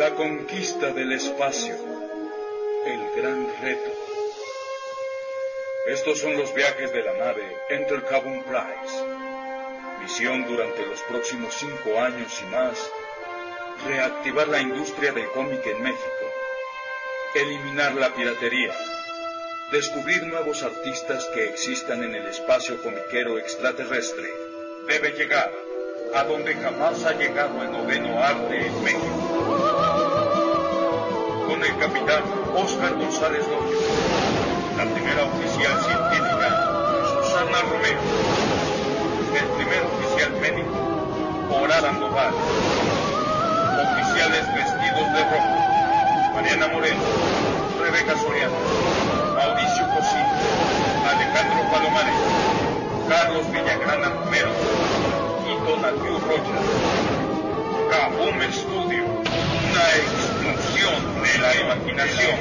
La conquista del espacio, el gran reto. Estos son los viajes de la nave Enter Cabum Prize. Misión durante los próximos 5 años y más: reactivar la industria del cómic en México, eliminar la piratería, descubrir nuevos artistas que existan en el espacio comiquero extraterrestre. Debe llegar a donde jamás ha llegado el noveno arte en México. Con el capitán Óscar González López, la primera oficial científica Susana Romero, el primer oficial médico Oral Sandoval, oficiales vestidos de rojo Mariana Moreno, Rebeca Soriano, Mauricio Cosío, Alejandro Palomares, Carlos Villagrana Romero y Donatiu Rocha. Cabum Studio, una explosión de la imaginación.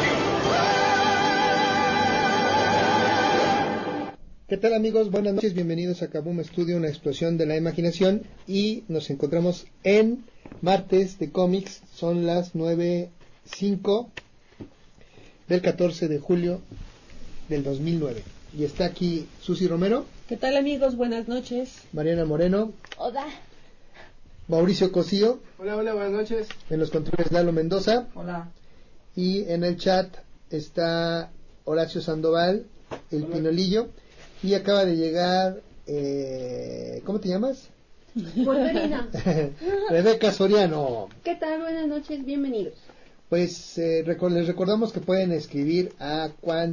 ¿Qué tal, amigos? Buenas noches, bienvenidos a Cabum Studio, una explosión de la imaginación. Y nos encontramos en martes de cómics, son las 9:05 del 14 de julio del 2009. Y está aquí Susi Romero. ¿Qué tal, amigos? Buenas noches. Mariana Moreno. Hola. Mauricio Cosío. Hola, buenas noches. En los controles Lalo Mendoza. Hola. Y en el chat está Horacio Sandoval, el Hola. Pinolillo. Y acaba de llegar, ¿cómo te llamas? Wolverina. Rebeca Soriano. ¿Qué tal? Buenas noches, bienvenidos. Pues les recordamos que pueden escribir a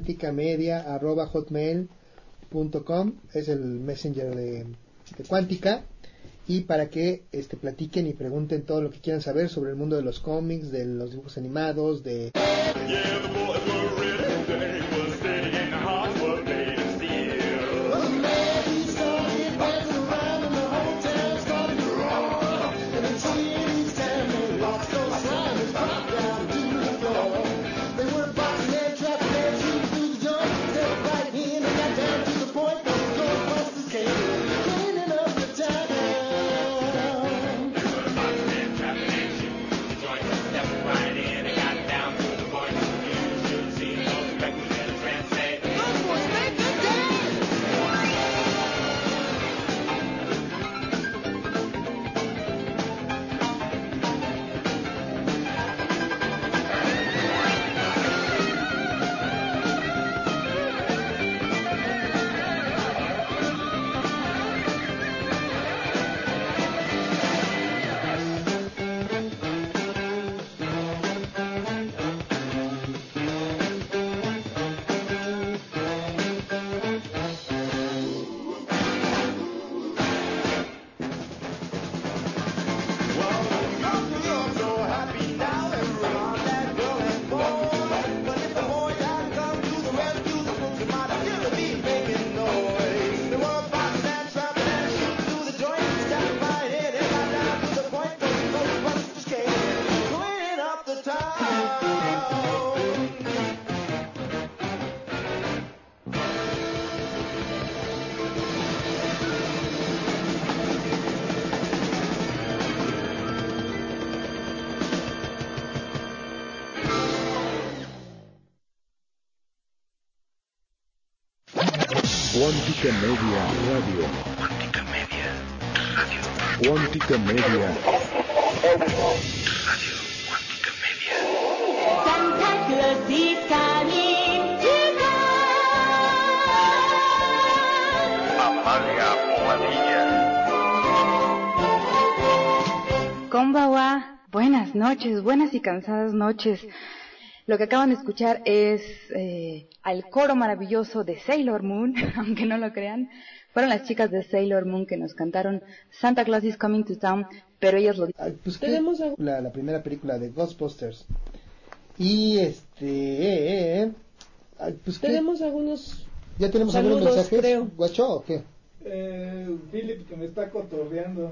quanticamedia@hotmail.com, es el messenger de Cuántica, y para que platiquen y pregunten todo lo que quieran saber sobre el mundo de los cómics, de los dibujos animados, de... Cuántica Media Radio. Cuántica Media Radio. Cuántica Media. Santa Clausita, mi chica. Amalia Bobadilla. Konbawa, buenas noches, buenas y cansadas noches. Lo que acaban de escuchar es al coro maravilloso de Sailor Moon, aunque no lo crean. Fueron las chicas de Sailor Moon que nos cantaron Santa Claus is Coming to Town, pero ellas lo dicen. Pues tenemos la primera película de Ghostbusters. Y pues tenemos algunos. Ya tenemos saludos, algunos mensajes. Creo. ¿Guacho o qué? Philip, que me está cotorreando.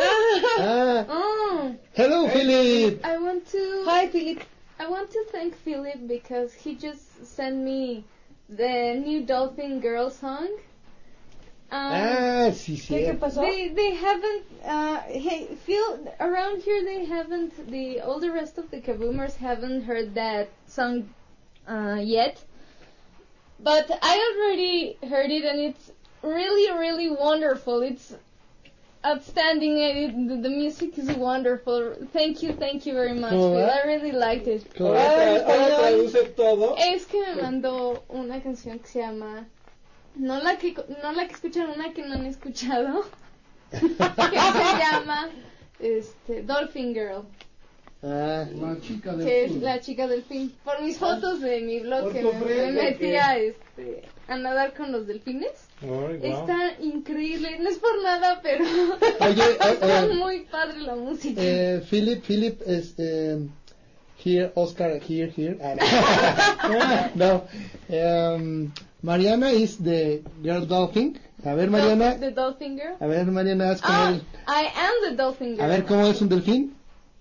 Hello, Philip. I want to. Hi, Philip. I want to thank Philip because he just sent me the new Dolphin Girl song. sí, ¿Qué sí. pasó? They haven't, hey, Phil, around here they haven't, all the rest of the Kaboomers haven't heard that song yet. But I already heard it and it's really, really wonderful. It's outstanding. The music is wonderful. Thank you very much, Phil. I really liked it. Ahora traduce todo. Es que me mandó una canción que se llama... No la que escuchan, una que no han escuchado. Que se llama Dolphin Girl. La chica del Que es sur. la chica delfín. Por mis fotos de mi blog Por que tu me frente, metí a nadar con los delfines. Está increíble. No es por nada, pero está muy padre la música. Philip is here, Oscar here. No. Mariana is the girl dolphin. A ver, Mariana. The Dolphin Girl. A ver, Mariana, haz como él. I am the Dolphin Girl. A ver, ¿cómo es un delfín?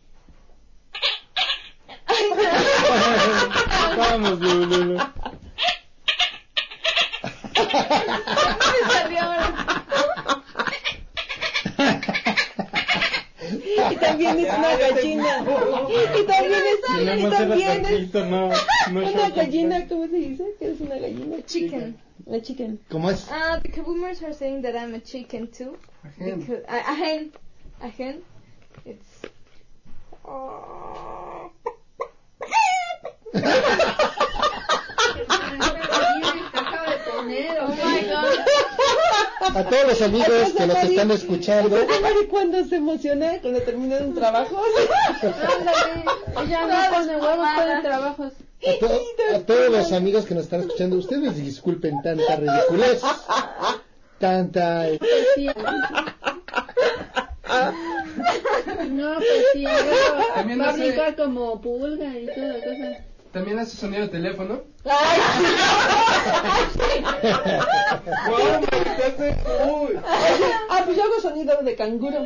Vamos, Lulu. Me salió ahora. Y también es una gallina. Y también es una gallina, ¿cómo se dice? ¿Qué es una gallina? Chicken. La chicken. ¿Cómo es? The Kaboomers are saying that I'm a chicken too. Because a hen. It's. Oh my God. A todos los amigos que nos están escuchando. Mari cuando se emociona, cuando termina un trabajo. Ándale. Ella no pone huevos, pone trabajos. A todos los amigos que nos están escuchando, ustedes disculpen tanta ridiculez. Tanta. No, pues sí, También va a hace- brincar como pulga y toda cosa. También hace sonido de teléfono. Ay, No, Marita, uy. pues yo hago sonido de canguro.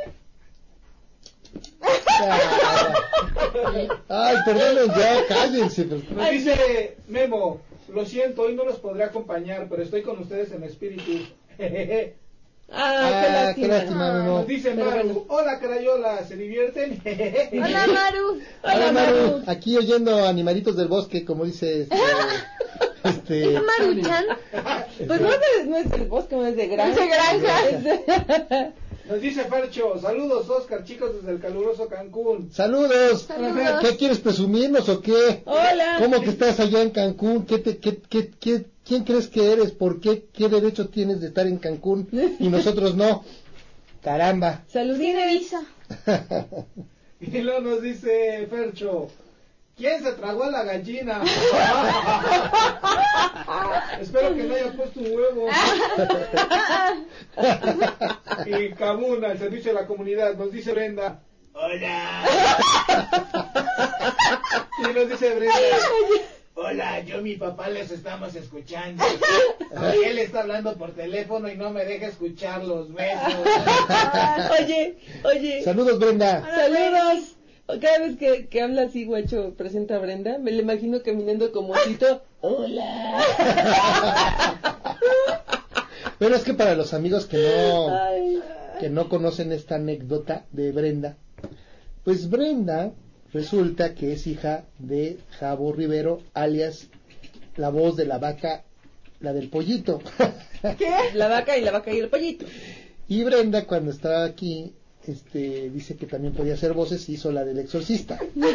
Ay, perdonen ya, cállense. Nos dice Memo, lo siento, hoy no los podré acompañar, pero estoy con ustedes en espíritu. Jejeje. Qué lástima, Memo. Nos dice Pero Maru, bueno. hola Crayola, ¿se divierten? Hola, Maru. Hola, Maru. Aquí oyendo animalitos del bosque, como dice Maru-chan. Pues no es del bosque, no es de granja. Es de granja. Nos dice Fercho, saludos Oscar, chicos desde el caluroso Cancún. Saludos. Saludos. ¿Qué quieres presumirnos o qué? Hola. ¿Cómo que estás allá en Cancún? ¿Quién crees que eres? ¿Por qué? ¿Qué derecho tienes de estar en Cancún y nosotros no? Caramba. Tiene Saludines. visa. Y luego nos dice Fercho, ¿quién se tragó a la gallina? Espero que no haya puesto un huevo. Y Kabuna, al servicio de la comunidad, nos dice Brenda. Hola. Y nos dice Brenda. Hola, yo y mi papá les estamos escuchando. Y él está hablando por teléfono y no me deja escuchar los besos. Oye. Saludos, Brenda. Saludos. Cada vez que habla así, guacho, presenta a Brenda, me la imagino caminando como osito. Hola. Pero es que para los amigos Ay. que no conocen esta anécdota de Brenda, pues Brenda resulta que es hija de Jabo Rivero, alias la voz de la vaca, la del pollito. ¿Qué? La vaca y el pollito. Y Brenda, cuando estaba aquí, dice que también podía hacer voces, hizo la del exorcista.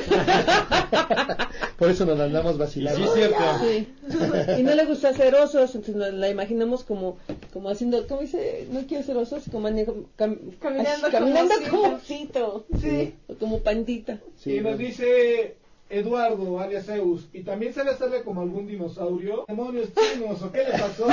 Por eso nos andamos vacilando. Sí, cierto. Sí. Y no le gusta hacer osos, entonces nos la imaginamos como haciendo, ¿cómo dice? No quiero hacer osos, como caminando como osito. Sí. O como pandita. Sí, Y nos dice Eduardo, alias Zeus, ¿y también sabe hacerle como algún dinosaurio? ¿Demonios chinos o qué le pasó?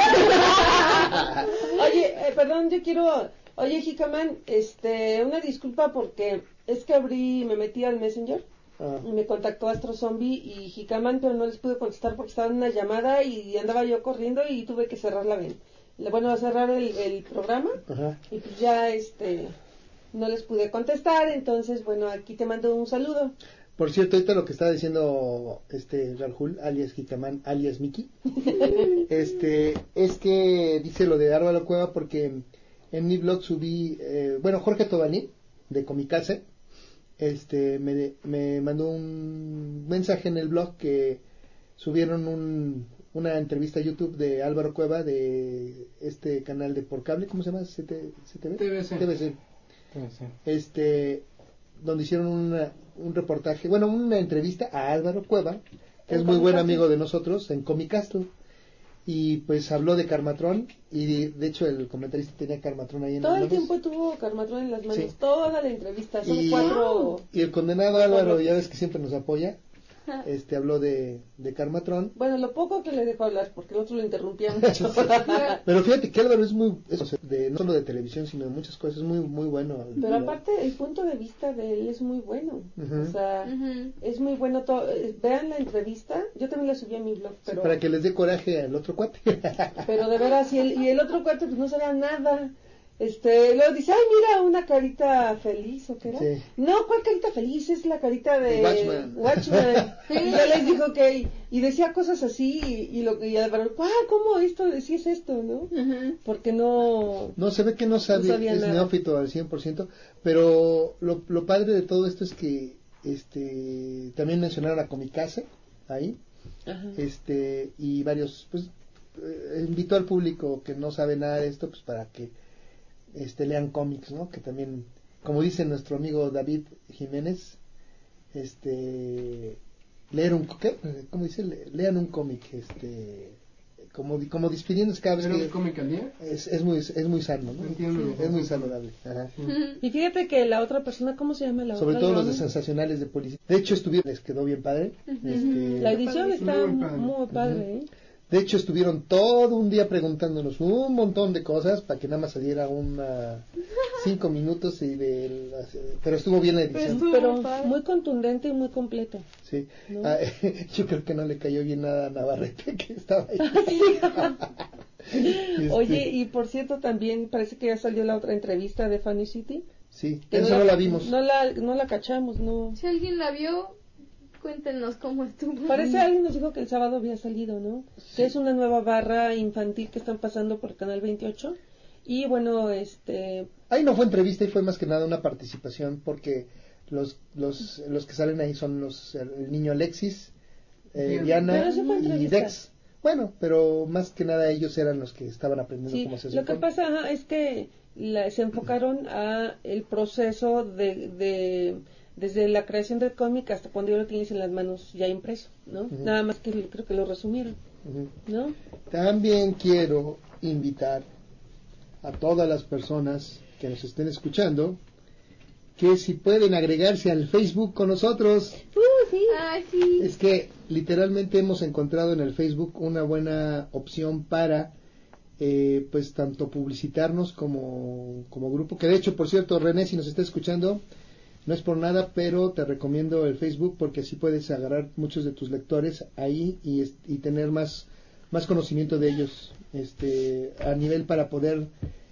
Oye, perdón, yo quiero... Oye, Jicaman, una disculpa porque es que me metí al Messenger y me contactó Astro Zombie y Jicaman, pero no les pude contestar porque estaba en una llamada y andaba yo corriendo y tuve que cerrar a cerrar el programa. Ajá. Y pues ya, no les pude contestar, entonces, bueno, aquí te mando un saludo. Por cierto, ahorita lo que estaba diciendo Rahul, alias Jicamán, alias Miki, es que dice lo de Álvaro Cueva porque en mi blog subí, Jorge Tobalín, de Comicase, me mandó un mensaje en el blog que subieron una entrevista a YouTube de Álvaro Cueva de este canal de por cable, ¿cómo se llama? ¿CTV? TVC. Donde hicieron un reportaje, una entrevista a Álvaro Cueva, que es muy buen amigo de nosotros, en Comicastle, y pues habló de Carmatrón, y de hecho el comentarista tenía Carmatrón ahí en todo las el manos. tiempo tuvo Carmatrón en las manos, Sí. toda la entrevista, son 4... Y el condenado Álvaro, ya ves que siempre nos apoya, habló de Carmatrón. Bueno, lo poco que le dejó hablar, porque el otro lo interrumpía mucho. Pero fíjate que Álvaro es no solo de televisión, sino de muchas cosas, es muy, muy bueno. Pero aparte, el punto de vista de él es muy bueno. Uh-huh. O sea, es muy bueno todo. Vean la entrevista, yo también la subí a mi blog. Pero, sí, para que les dé coraje al otro cuate. Pero de veras, y el otro cuate pues no sabía nada. Luego dice, ay, mira, una carita feliz, ¿o qué era? Sí. No, ¿cuál carita feliz? Es la carita de Watchman. Y ya les dijo que, y decía cosas así, y Álvaro, ¿cómo esto? Decías esto, ¿no? Porque no... No, se ve que no sabía, es nada. Neófito al 100%, pero lo padre de todo esto es que, también mencionaron a Comicase, ahí, y varios, pues, invitó al público que no sabe nada de esto, pues, para que lean cómics, ¿no? Que también, como dice nuestro amigo David Jiménez, leer un, ¿qué? ¿Cómo dice? Lean un cómic, como despidiéndose cada vez que un cómic al día es muy sano, ¿no? Entiendo, es muy saludable. Ajá. Y fíjate que la otra persona, ¿cómo se llama la sobre otra? todo los de sensacionales de policía. De hecho les quedó bien padre. La edición está muy padre, ¿eh? De hecho, estuvieron todo un día preguntándonos un montón de cosas para que nada más saliera 5 minutos pero estuvo bien la edición. Pero muy contundente y muy completo. Sí. ¿No? Yo creo que no le cayó bien nada a Navarrete que estaba ahí. Oye, y por cierto, también parece que ya salió la otra entrevista de Funny City. Sí, eso no la vimos. No la cachamos, ¿no? Si alguien la vio, cuéntenos cómo estuvo. Parece alguien nos dijo que el sábado había salido, ¿no? Sí. Que es una nueva barra infantil que están pasando por Canal 28. Y bueno, ahí no fue entrevista y fue más que nada una participación porque los que salen ahí son el niño Alexis, Diana y Dex. Bueno, pero más que nada ellos eran los que estaban aprendiendo cómo se hace. Lo que pasa es que se enfocaron a el proceso desde la creación del cómic hasta cuando ya lo tienes en las manos ya impreso, ¿no? Nada más que creo que lo resumieron, ¿no? También quiero invitar a todas las personas que nos estén escuchando que si pueden agregarse al Facebook con nosotros. Sí. Ay, sí. Es que literalmente hemos encontrado en el Facebook una buena opción para pues tanto publicitarnos como grupo, que de hecho, por cierto, René, si nos está escuchando, no es por nada, pero te recomiendo el Facebook porque así puedes agarrar muchos de tus lectores ahí y tener más conocimiento de ellos, a nivel para poder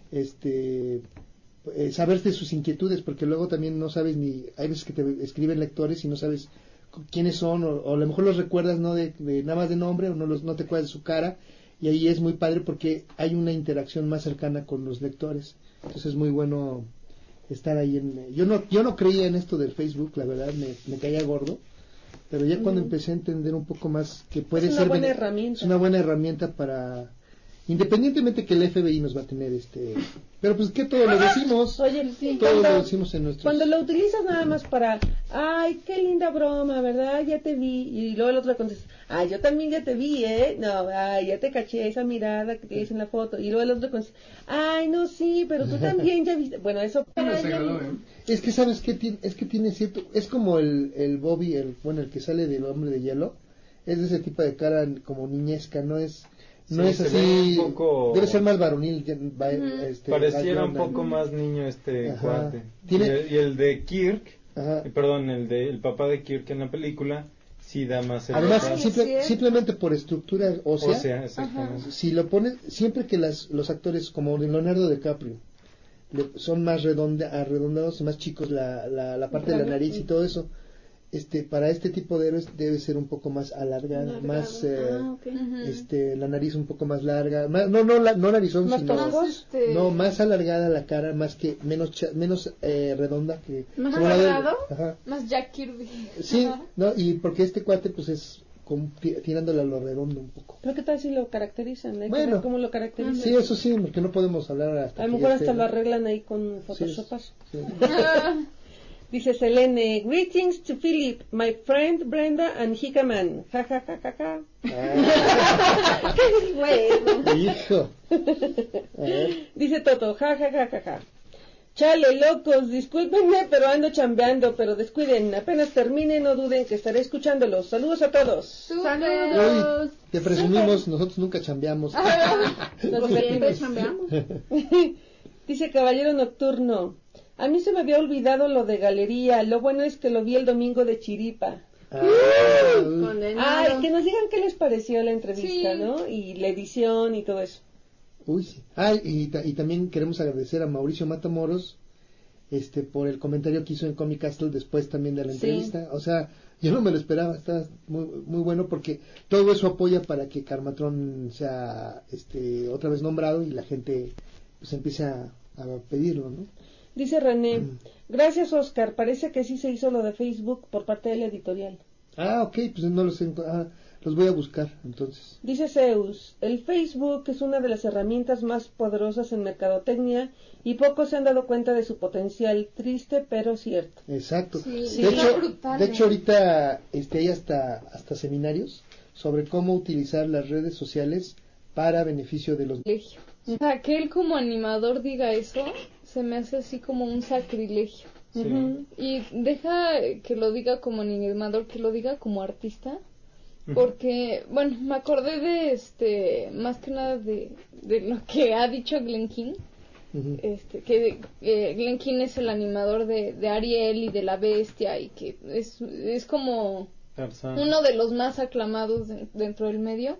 saber de sus inquietudes, porque luego también no sabes hay veces que te escriben lectores y no sabes quiénes son, o a lo mejor los recuerdas no de nada más de nombre, o no te acuerdas de su cara, y ahí es muy padre porque hay una interacción más cercana con los lectores. Entonces es muy bueno estar ahí yo no creía en esto del Facebook, la verdad me caía gordo, pero ya cuando empecé a entender un poco más que puede ser buena herramienta. Es una buena herramienta para, independientemente que el FBI nos va a tener pero pues que todo lo decimos. Oye, sí, todo lo decimos en nuestros... Cuando lo utilizas nada más para, ay, qué linda broma, ¿verdad? Ya te vi. Y luego el otro contesta, ay, yo también ya te vi, ¿eh? No, ay, ya te caché esa mirada que tienes en la foto. Y luego el otro contesta, ay, no, sí, pero tú también ya viste. Bueno, eso... Es que, ¿sabes qué? Es que tiene cierto... Es como el Bobby, el que sale del Hombre de Hielo. Es de ese tipo de cara como niñesca, no es... No es así, un poco... debe ser más varonil. Pareciera un poco más niño cuate. Y el de Kirk, perdón, el papá de Kirk en la película, sí da más... Además, simplemente por estructura ósea, si lo pones, siempre que los actores como Leonardo DiCaprio son más arredondados y más chicos la parte de la nariz y todo eso, para este tipo de héroes debe ser un poco más alargada, más la nariz un poco más larga, no narizón, ¿Más sino toscos? no, más alargada la cara, más que menos redonda que más como alargado, más Jack Kirby. Sí, no, y porque este cuate pues es como tirándole a lo redondo un poco. Pero qué tal si lo caracterizan, bueno, cómo lo caracterizan. Sí, eso sí, porque no podemos hablar hasta a lo mejor hasta lo arreglan ahí con photoshopazo. Sí. Dice Selene, greetings to Philip, my friend Brenda and Hikaman. Ja, ja, ja, ja, ja. Bueno. Hijo. Dice Toto, ja, ja, ja, ja, ja. Chale, locos, discúlpenme, pero ando chambeando, pero descuiden, apenas termine, no duden que estaré escuchándolos. Saludos a todos. ¡Saludos! Uy, te presumimos, nosotros nunca chambeamos. Siempre chambeamos. Dice Caballero Nocturno, a mí se me había olvidado lo de galería, lo bueno es que lo vi el domingo de chiripa. Ay, que nos digan qué les pareció la entrevista, ¿no? Y la edición y todo eso. Uy, sí. Y también queremos agradecer a Mauricio Matamoros por el comentario que hizo en Comic Castle después también de la entrevista. O sea, yo no me lo esperaba, está muy, muy bueno porque todo eso apoya para que Carmatrón sea otra vez nombrado y la gente pues empiece a pedirlo, ¿no? Dice René, gracias Oscar, parece que sí se hizo lo de Facebook por parte de la editorial. Ok, pues no los los voy a buscar entonces. Dice Zeus, el Facebook es una de las herramientas más poderosas en mercadotecnia y pocos se han dado cuenta de su potencial, triste pero cierto. Exacto. Sí, de hecho ahorita hay hasta seminarios sobre cómo utilizar las redes sociales para beneficio de los... O sea, que él como animador diga eso, se me hace así como un sacrilegio. Sí. Y deja que lo diga como animador, que lo diga como artista. Porque, bueno, me acordé de más que nada de lo que ha dicho Glen Keane. Que Glen Keane es el animador de Ariel y de La Bestia y que es como uno de los más aclamados dentro del medio.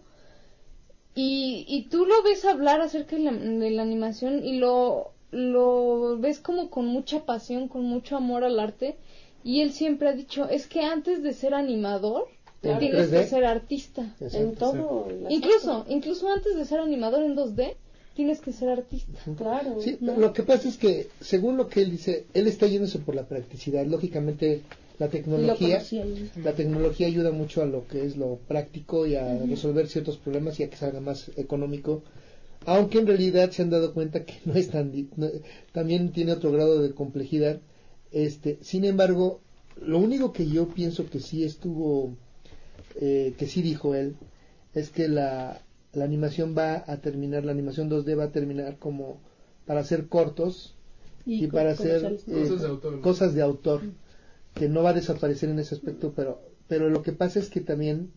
Y tú lo ves hablar acerca de la animación y lo ves como con mucha pasión, con mucho amor al arte. Y él siempre ha dicho, es que antes de ser animador, tienes que ser artista. Exacto, en todo. Incluso antes de ser animador en 2D, tienes que ser artista. Claro. Sí, lo que pasa es que, según lo que él dice, él está yéndose por la practicidad. Lógicamente, la tecnología ayuda mucho a lo que es lo práctico y a resolver ciertos problemas y a que salga más económico. Aunque en realidad se han dado cuenta que no es también tiene otro grado de complejidad. Sin embargo, lo único que yo pienso que sí que sí dijo él, es que la animación va a terminar, la animación 2D va a terminar como para hacer cortos y para hacer cosas de autor, que no va a desaparecer en ese aspecto, pero lo que pasa es que también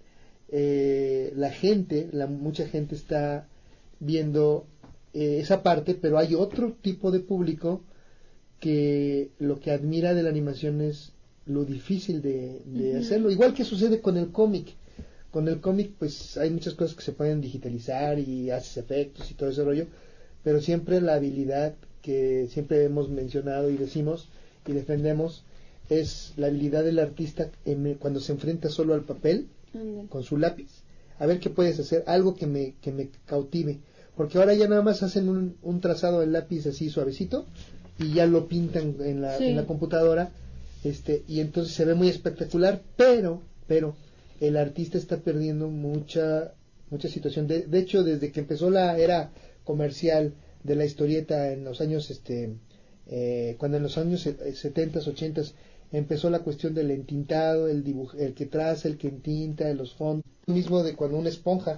mucha gente está viendo esa parte, pero hay otro tipo de público que lo que admira de la animación es lo difícil de hacerlo, igual que sucede con el cómic. Con el cómic pues hay muchas cosas que se pueden digitalizar y haces efectos y todo ese rollo, pero siempre la habilidad que siempre hemos mencionado y decimos y defendemos es la habilidad del artista cuando se enfrenta solo al papel con su lápiz, a ver qué puedes hacer, algo que me cautive, porque ahora ya nada más hacen un trazado del lápiz así suavecito y ya lo pintan en la computadora, y entonces se ve muy espectacular, pero el artista está perdiendo mucha situación. De hecho, desde que empezó la era comercial de la historieta en los años cuando en los años 70s, 80s empezó la cuestión del entintado, el que traza, el que entinta, los fondos, mismo de cuando una esponja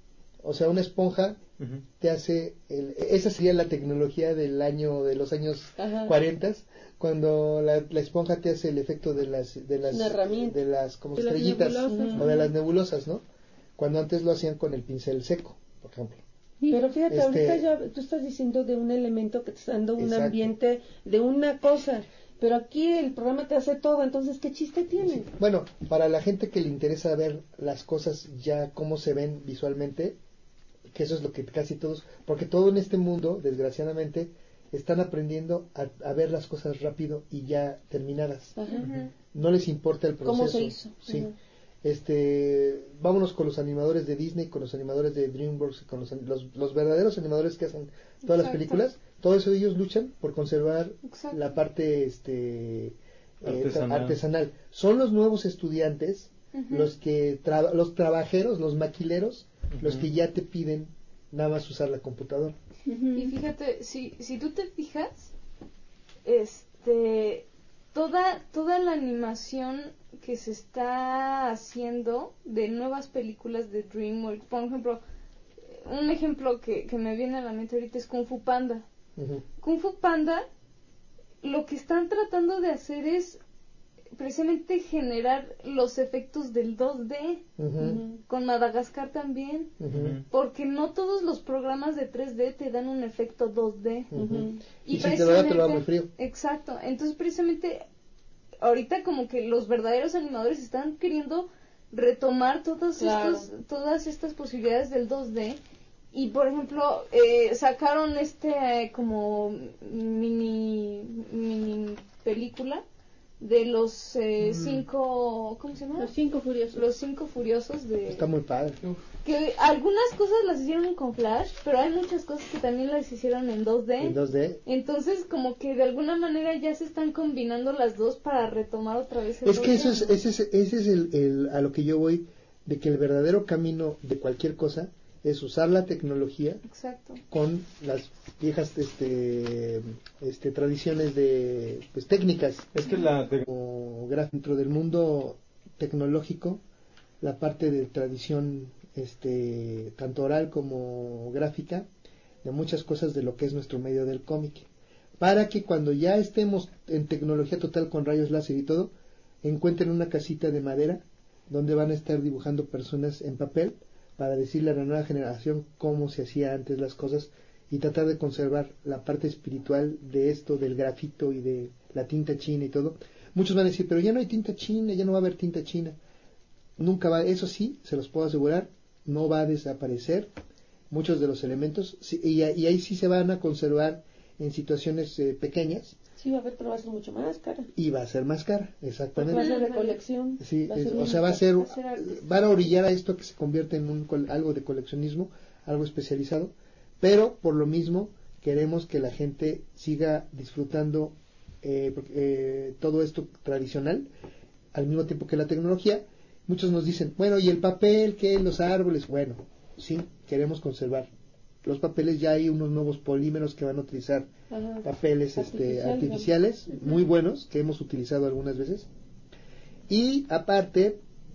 te hace esa sería la tecnología de los años 40, cuando la esponja te hace el efecto de las como estrellitas o de las nebulosas, ¿no? Cuando antes lo hacían con el pincel seco, por ejemplo. Pero fíjate, ahorita ya tú estás diciendo de un elemento que te está dando un ambiente de una cosa, pero aquí el programa te hace todo, entonces ¿qué chiste tiene? Sí. Bueno, para la gente que le interesa ver las cosas ya cómo se ven visualmente, que eso es lo que casi todos, porque todo en este mundo, desgraciadamente, están aprendiendo a ver las cosas rápido y ya terminadas. No les importa el proceso. ¿Cómo se hizo? Sí. Vámonos con los animadores de Disney, con los animadores de DreamWorks, con los verdaderos animadores que hacen todas las películas. Todo eso ellos luchan por conservar la parte artesanal. Son los nuevos estudiantes los que los trabajeros, los maquileros, los que ya te piden nada más usar la computadora. Y fíjate, si tú te fijas, toda la animación que se está haciendo de nuevas películas de DreamWorks, por ejemplo, un ejemplo que me viene a la mente ahorita es Kung Fu Panda. Kung Fu Panda, lo que están tratando de hacer es precisamente generar los efectos del 2D. Con Madagascar también, porque no todos los programas de 3D te dan un efecto 2D. Y si te lo da, te lo da muy frío. Exacto, entonces precisamente ahorita como que los verdaderos animadores están queriendo retomar todas estas posibilidades del 2D. Y por ejemplo, sacaron como mini película de los 5, ¿cómo se llama? Los 5 furiosos. Los 5 furiosos de... Está muy padre. Que algunas cosas las hicieron con Flash, pero hay muchas cosas que también las hicieron en 2D. En 2D. Entonces, como que de alguna manera ya se están combinando las dos para retomar otra vez el 2D. Que ese es a lo que yo voy, de que el verdadero camino de cualquier cosa es usar la tecnología con las viejas tradiciones de técnicas. Es que dentro del mundo tecnológico, la parte de tradición tanto oral como gráfica de muchas cosas de lo que es nuestro medio del cómic, para que cuando ya estemos en tecnología total con rayos láser y todo, encuentren una casita de madera donde van a estar dibujando personas en papel para decirle a la nueva generación cómo se hacía antes las cosas y tratar de conservar la parte espiritual de esto, del grafito y de la tinta china y todo. Muchos van a decir, pero ya no hay tinta china, ya no va a haber tinta china. Nunca va, eso sí, se los puedo asegurar, no va a desaparecer muchos de los elementos, y ahí sí se van a conservar en situaciones pequeñas. Sí, va a haber, pero va a ser mucho más cara. Y va a ser más cara, exactamente. Va a ser de colección. Sí, van a orillar a esto que se convierte en algo de coleccionismo, algo especializado, pero por lo mismo queremos que la gente siga disfrutando todo esto tradicional, al mismo tiempo que la tecnología. Muchos nos dicen, bueno, ¿y el papel? ¿Qué? ¿Los árboles? Bueno, sí, queremos conservar los papeles. Ya hay unos nuevos polímeros que van a utilizar papeles artificiales muy buenos que hemos utilizado algunas veces. Y aparte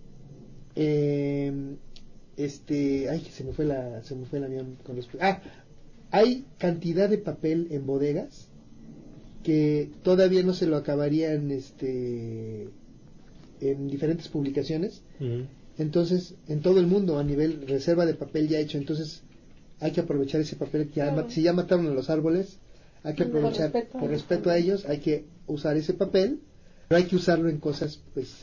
ay, que se me fue el avión con respecto. Hay cantidad de papel en bodegas que todavía no se lo acabarían en diferentes publicaciones. Entonces, en todo el mundo a nivel reserva de papel ya hecho, entonces hay que aprovechar ese papel que si ya mataron a los árboles, hay que aprovechar por respeto a ellos, hay que usar ese papel, pero hay que usarlo en cosas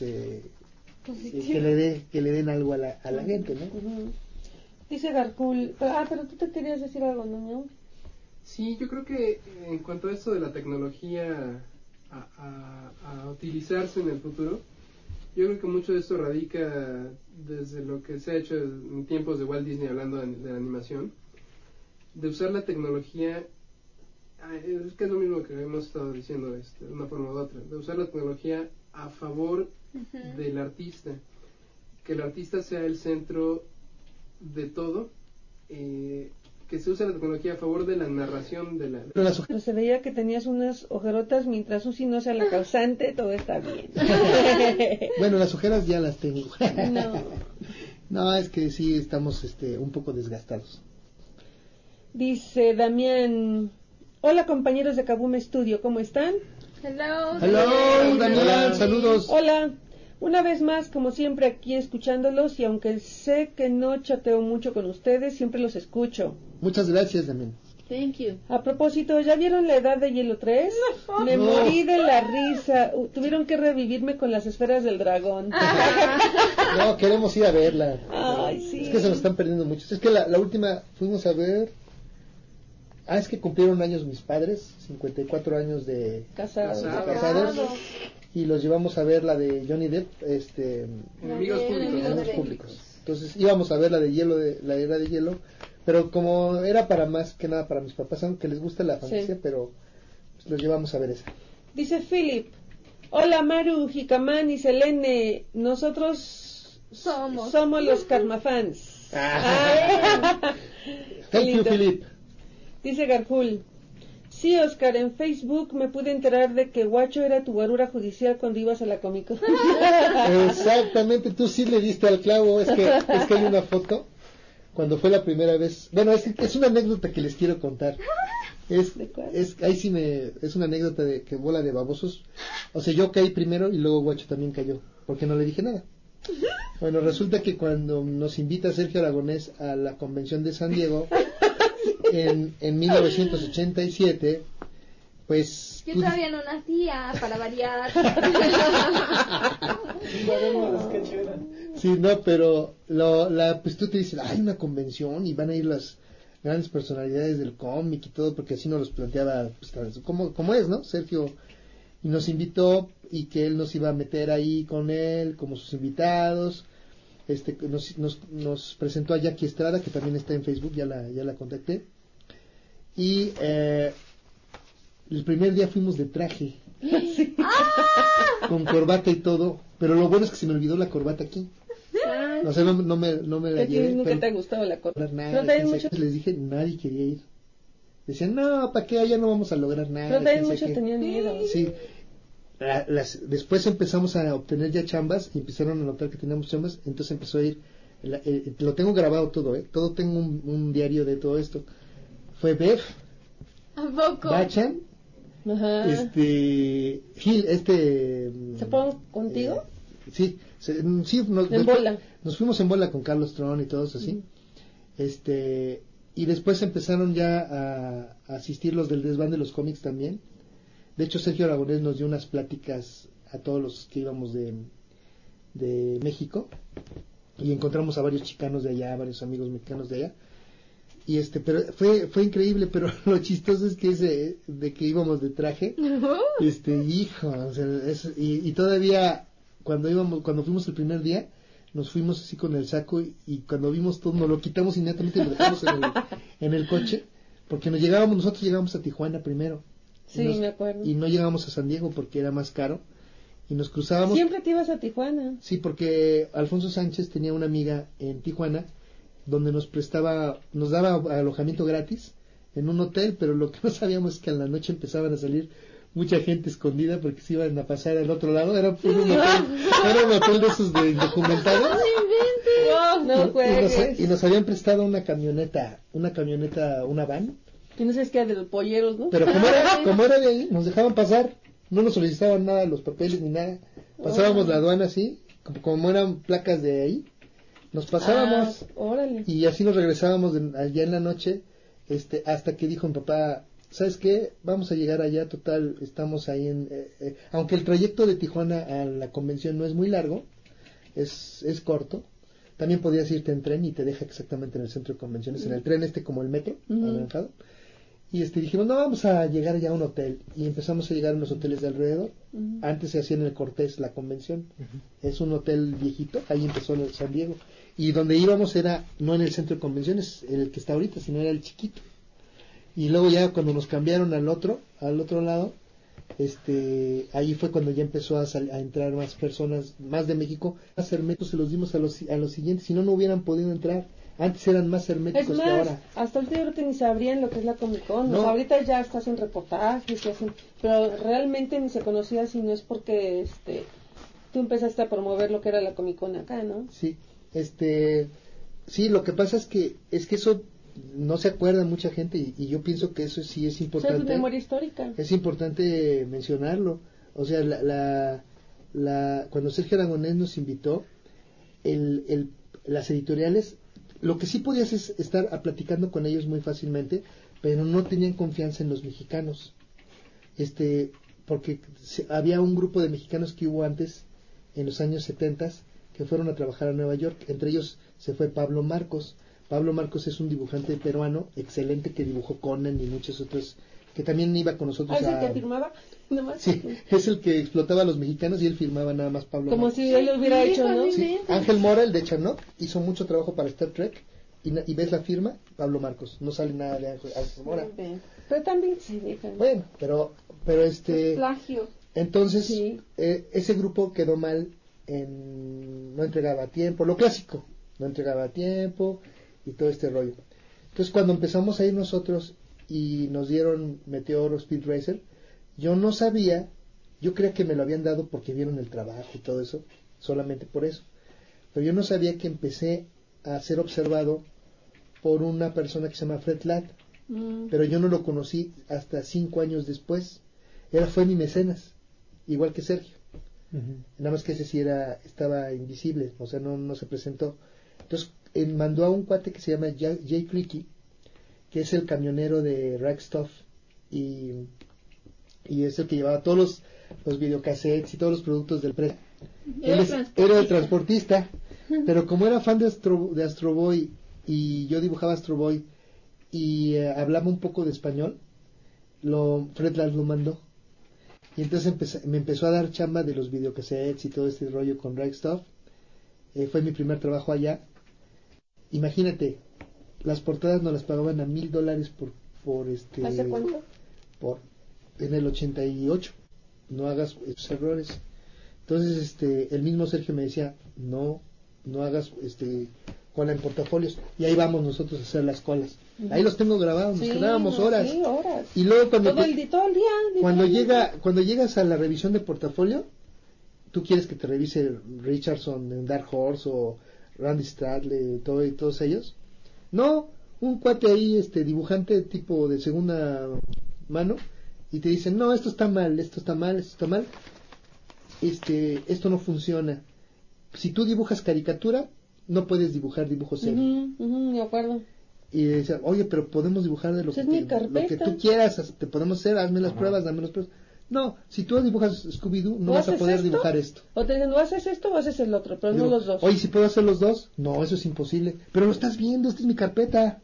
que le den algo a la gente, ¿no? Dice Garcul, pero tú te querías decir algo, ¿no? Sí, yo creo que en cuanto a esto de la tecnología a utilizarse en el futuro, yo creo que mucho de esto radica desde lo que se ha hecho en tiempos de Walt Disney, hablando de la animación, de usar la tecnología, es que es lo mismo que hemos estado diciendo de una forma u otra, de usar la tecnología a favor del artista, que el artista sea el centro de todo, que se usa la tecnología a favor de la narración de la... Pero se veía que tenías unas ojerotas, mientras Susi no sea la causante, todo está bien. Bueno, las ojeras ya las tengo. No. No, es que sí estamos un poco desgastados. Dice Damián, hola compañeros de Kaboom Studio, ¿cómo están? Hello, Damián, saludos. Hola. Una vez más, como siempre, aquí escuchándolos, y aunque sé que no chateo mucho con ustedes, siempre los escucho. Muchas gracias, Damián. Thank you. A propósito, ¿ya vieron La Edad de Hielo 3? Me morí de la risa. Tuvieron que revivirme con las esferas del dragón. No, queremos ir a verla. Ay, sí. Es que se nos están perdiendo muchos. Es que la última fuimos a ver es que cumplieron años mis padres, 54 años de casados. Y los llevamos a ver la de Johnny Depp, Enemigos Públicos. Entonces íbamos a ver la de hielo, la era de hielo, pero como era para más que nada para mis papás, aunque les gusta la fantasía, pero pues, los llevamos a ver esa. Dice Philip, hola Maru, Jicamán y Selene, nosotros somos los Karmafans. Thank you, Philip. Dice Garful, sí, Oscar, en Facebook me pude enterar de que Guacho era tu guarura judicial cuando ibas a la Comic Con. Exactamente, tú sí le diste al clavo. Es que hay una foto cuando fue la primera vez. Bueno, es una anécdota que les quiero contar. Es una anécdota de que bola de babosos. O sea, yo caí primero y luego Guacho también cayó, porque no le dije nada. Bueno, resulta que cuando nos invita Sergio Aragonés a la convención de San Diego en 1987, pues yo todavía no nacía, para variar. Sí, no, pero pues tú te dices, hay una convención y van a ir las grandes personalidades del cómic y todo, porque así nos los planteaba, pues, como es, ¿no? Sergio, y nos invitó, y que él nos iba a meter ahí con él como sus invitados. Nos presentó a Jackie Estrada, que también está en Facebook, ya la contacté, y el primer día fuimos de traje, con corbata y todo, pero lo bueno es que se me olvidó la corbata aquí. O sea, no me la llevé. Nunca te ha gustado la corbata. Les dije, nadie quería ir. Decían, no, ¿para qué? Allá no vamos a lograr nada. Pero también muchos tenían miedo. Sí. Después empezamos a obtener ya chambas y empezaron a notar que teníamos chambas, entonces empezó a ir. Lo tengo grabado todo, todo tengo un diario de todo esto. Fue Bev, Bachan, Gil, ¿se fueron contigo? Sí, nos fuimos en bola con Carlos Tron y todos así. Y después empezaron ya a asistir los del desván de los cómics también. De hecho, Sergio Aragonés nos dio unas pláticas a todos los que íbamos de México, y encontramos a varios chicanos de allá, varios amigos mexicanos de allá. Y pero fue increíble, pero lo chistoso es que de que íbamos de traje, hijo, o sea, y todavía cuando fuimos el primer día, nos fuimos así con el saco, y cuando vimos todo nos lo quitamos inmediatamente y lo dejamos en el coche, porque nosotros llegábamos a Tijuana primero. Sí, me acuerdo. Y no llegábamos a San Diego porque era más caro, y nos cruzábamos. Siempre te ibas a Tijuana. Sí, porque Alfonso Sánchez tenía una amiga en Tijuana donde nos daba alojamiento gratis en un hotel, pero lo que no sabíamos es que a la noche empezaban a salir mucha gente escondida porque se iban a pasar al otro lado. Era un hotel de esos de indocumentados. Y nos habían prestado una camioneta, una van. Y no sabes qué, de los polleros, ¿no? Pero como era de ahí, nos dejaban pasar, no nos solicitaban nada, los papeles ni nada. Pasábamos la aduana así, como eran placas de ahí, nos pasábamos. Órale. Y así nos regresábamos allá en la noche, hasta que dijo mi papá, ¿sabes qué? Vamos a llegar allá, total, estamos ahí aunque el trayecto de Tijuana a la convención no es muy largo, es corto. También podías irte en tren y te deja exactamente en el centro de convenciones, en el tren como el metro, anaranjado. Y dijimos, no, vamos a llegar ya a un hotel. Y empezamos a llegar a unos hoteles de alrededor. Antes se hacía en el Cortés la convención. Es un hotel viejito, ahí empezó el San Diego. Y donde íbamos era no en el centro de convenciones, el que está ahorita, sino era el chiquito. Y luego ya cuando nos cambiaron al otro lado, ahí fue cuando ya empezó a entrar más personas, más de México. Más herméticos se los dimos a los siguientes, si no hubieran podido entrar. Antes eran más herméticos que ahora. Hasta ahorita yo creo que ni sabrían lo que es la Comic Con. No. O sea, ahorita ya estás en reportajes, pero realmente ni se conocía, si no es porque tú empezaste a promover lo que era la Comic Con acá, ¿no? Sí, sí, lo que pasa es que eso no se acuerda mucha gente, y yo pienso que eso sí es importante. Es memoria histórica. Es importante mencionarlo. O sea, cuando Sergio Aragonés nos invitó, las editoriales, lo que sí podías es estar platicando con ellos muy fácilmente, pero no tenían confianza en los mexicanos. Porque había un grupo de mexicanos que hubo antes, en los años 70, que fueron a trabajar a Nueva York. Entre ellos se fue Pablo Marcos. Pablo Marcos es un dibujante peruano excelente que dibujó Conan y muchos otros, que también iba con nosotros ¿Es el que firmaba? Nomás. Sí, es el que explotaba a los mexicanos y él firmaba nada más Pablo Como Marcos. si él lo hubiera hecho, ¿no? Sí. Ángel Mora, el de Charnok, hizo mucho trabajo para Star Trek y ves la firma, Pablo Marcos. No sale nada de Ángel Mora. Pero también se dejan. Bueno, pero Es plagio. Entonces, sí. Ese grupo quedó mal no entregaba a tiempo, lo clásico, no entregaba a tiempo y todo este rollo. Entonces, cuando empezamos a ir nosotros y nos dieron Meteoro Speed Racer, yo no sabía, yo creía que me lo habían dado porque vieron el trabajo y todo eso, solamente por eso. Pero yo no sabía que empecé a ser observado por una persona que se llama Fred Ladd, pero yo no lo conocí hasta 5 años después. Fue mi mecenas, igual que Sergio. Nada más que ese sí estaba invisible, o sea, no se presentó. Entonces, mandó a un cuate que se llama Jay Creaky, que es el camionero de Ragstuff, y es el que llevaba todos los videocassettes y todos los productos del precio. Era el transportista, pero como era fan de Astro Boy y yo dibujaba Astro Boy y hablaba un poco de español, Fred Ladd lo mandó. Y entonces me empezó a dar chamba de los videocassettes y todo este rollo con Ragstuff. Fue mi primer trabajo allá. Imagínate, las portadas nos las pagaban a $1,000 por ¿Hace cuánto? En el 88. No hagas esos errores. Entonces, el mismo Sergio me decía, no hagas cola en portafolios. Y ahí vamos nosotros a hacer las colas. Ahí los tengo grabados, nos quedábamos horas. Sí, horas. Y luego todo el día. Cuando llegas a la revisión de portafolio, tú quieres que te revise Richardson en Dark Horse o Randy Stradley y todos ellos. No, un cuate ahí, dibujante tipo de segunda mano, y te dicen, no, esto está mal, esto no funciona. Si tú dibujas caricatura, no puedes dibujar dibujo serio. De acuerdo. Y decía, oye, pero podemos dibujar de lo que tú quieras, te podemos hacer, hazme las pruebas, dame las pruebas. No, si tú dibujas Scooby-Doo, no vas a poder dibujar esto. O te dicen, o haces esto o haces el otro, pero no los dos. Oye, si puedo hacer los dos, no, eso es imposible. Pero lo estás viendo, esta es mi carpeta.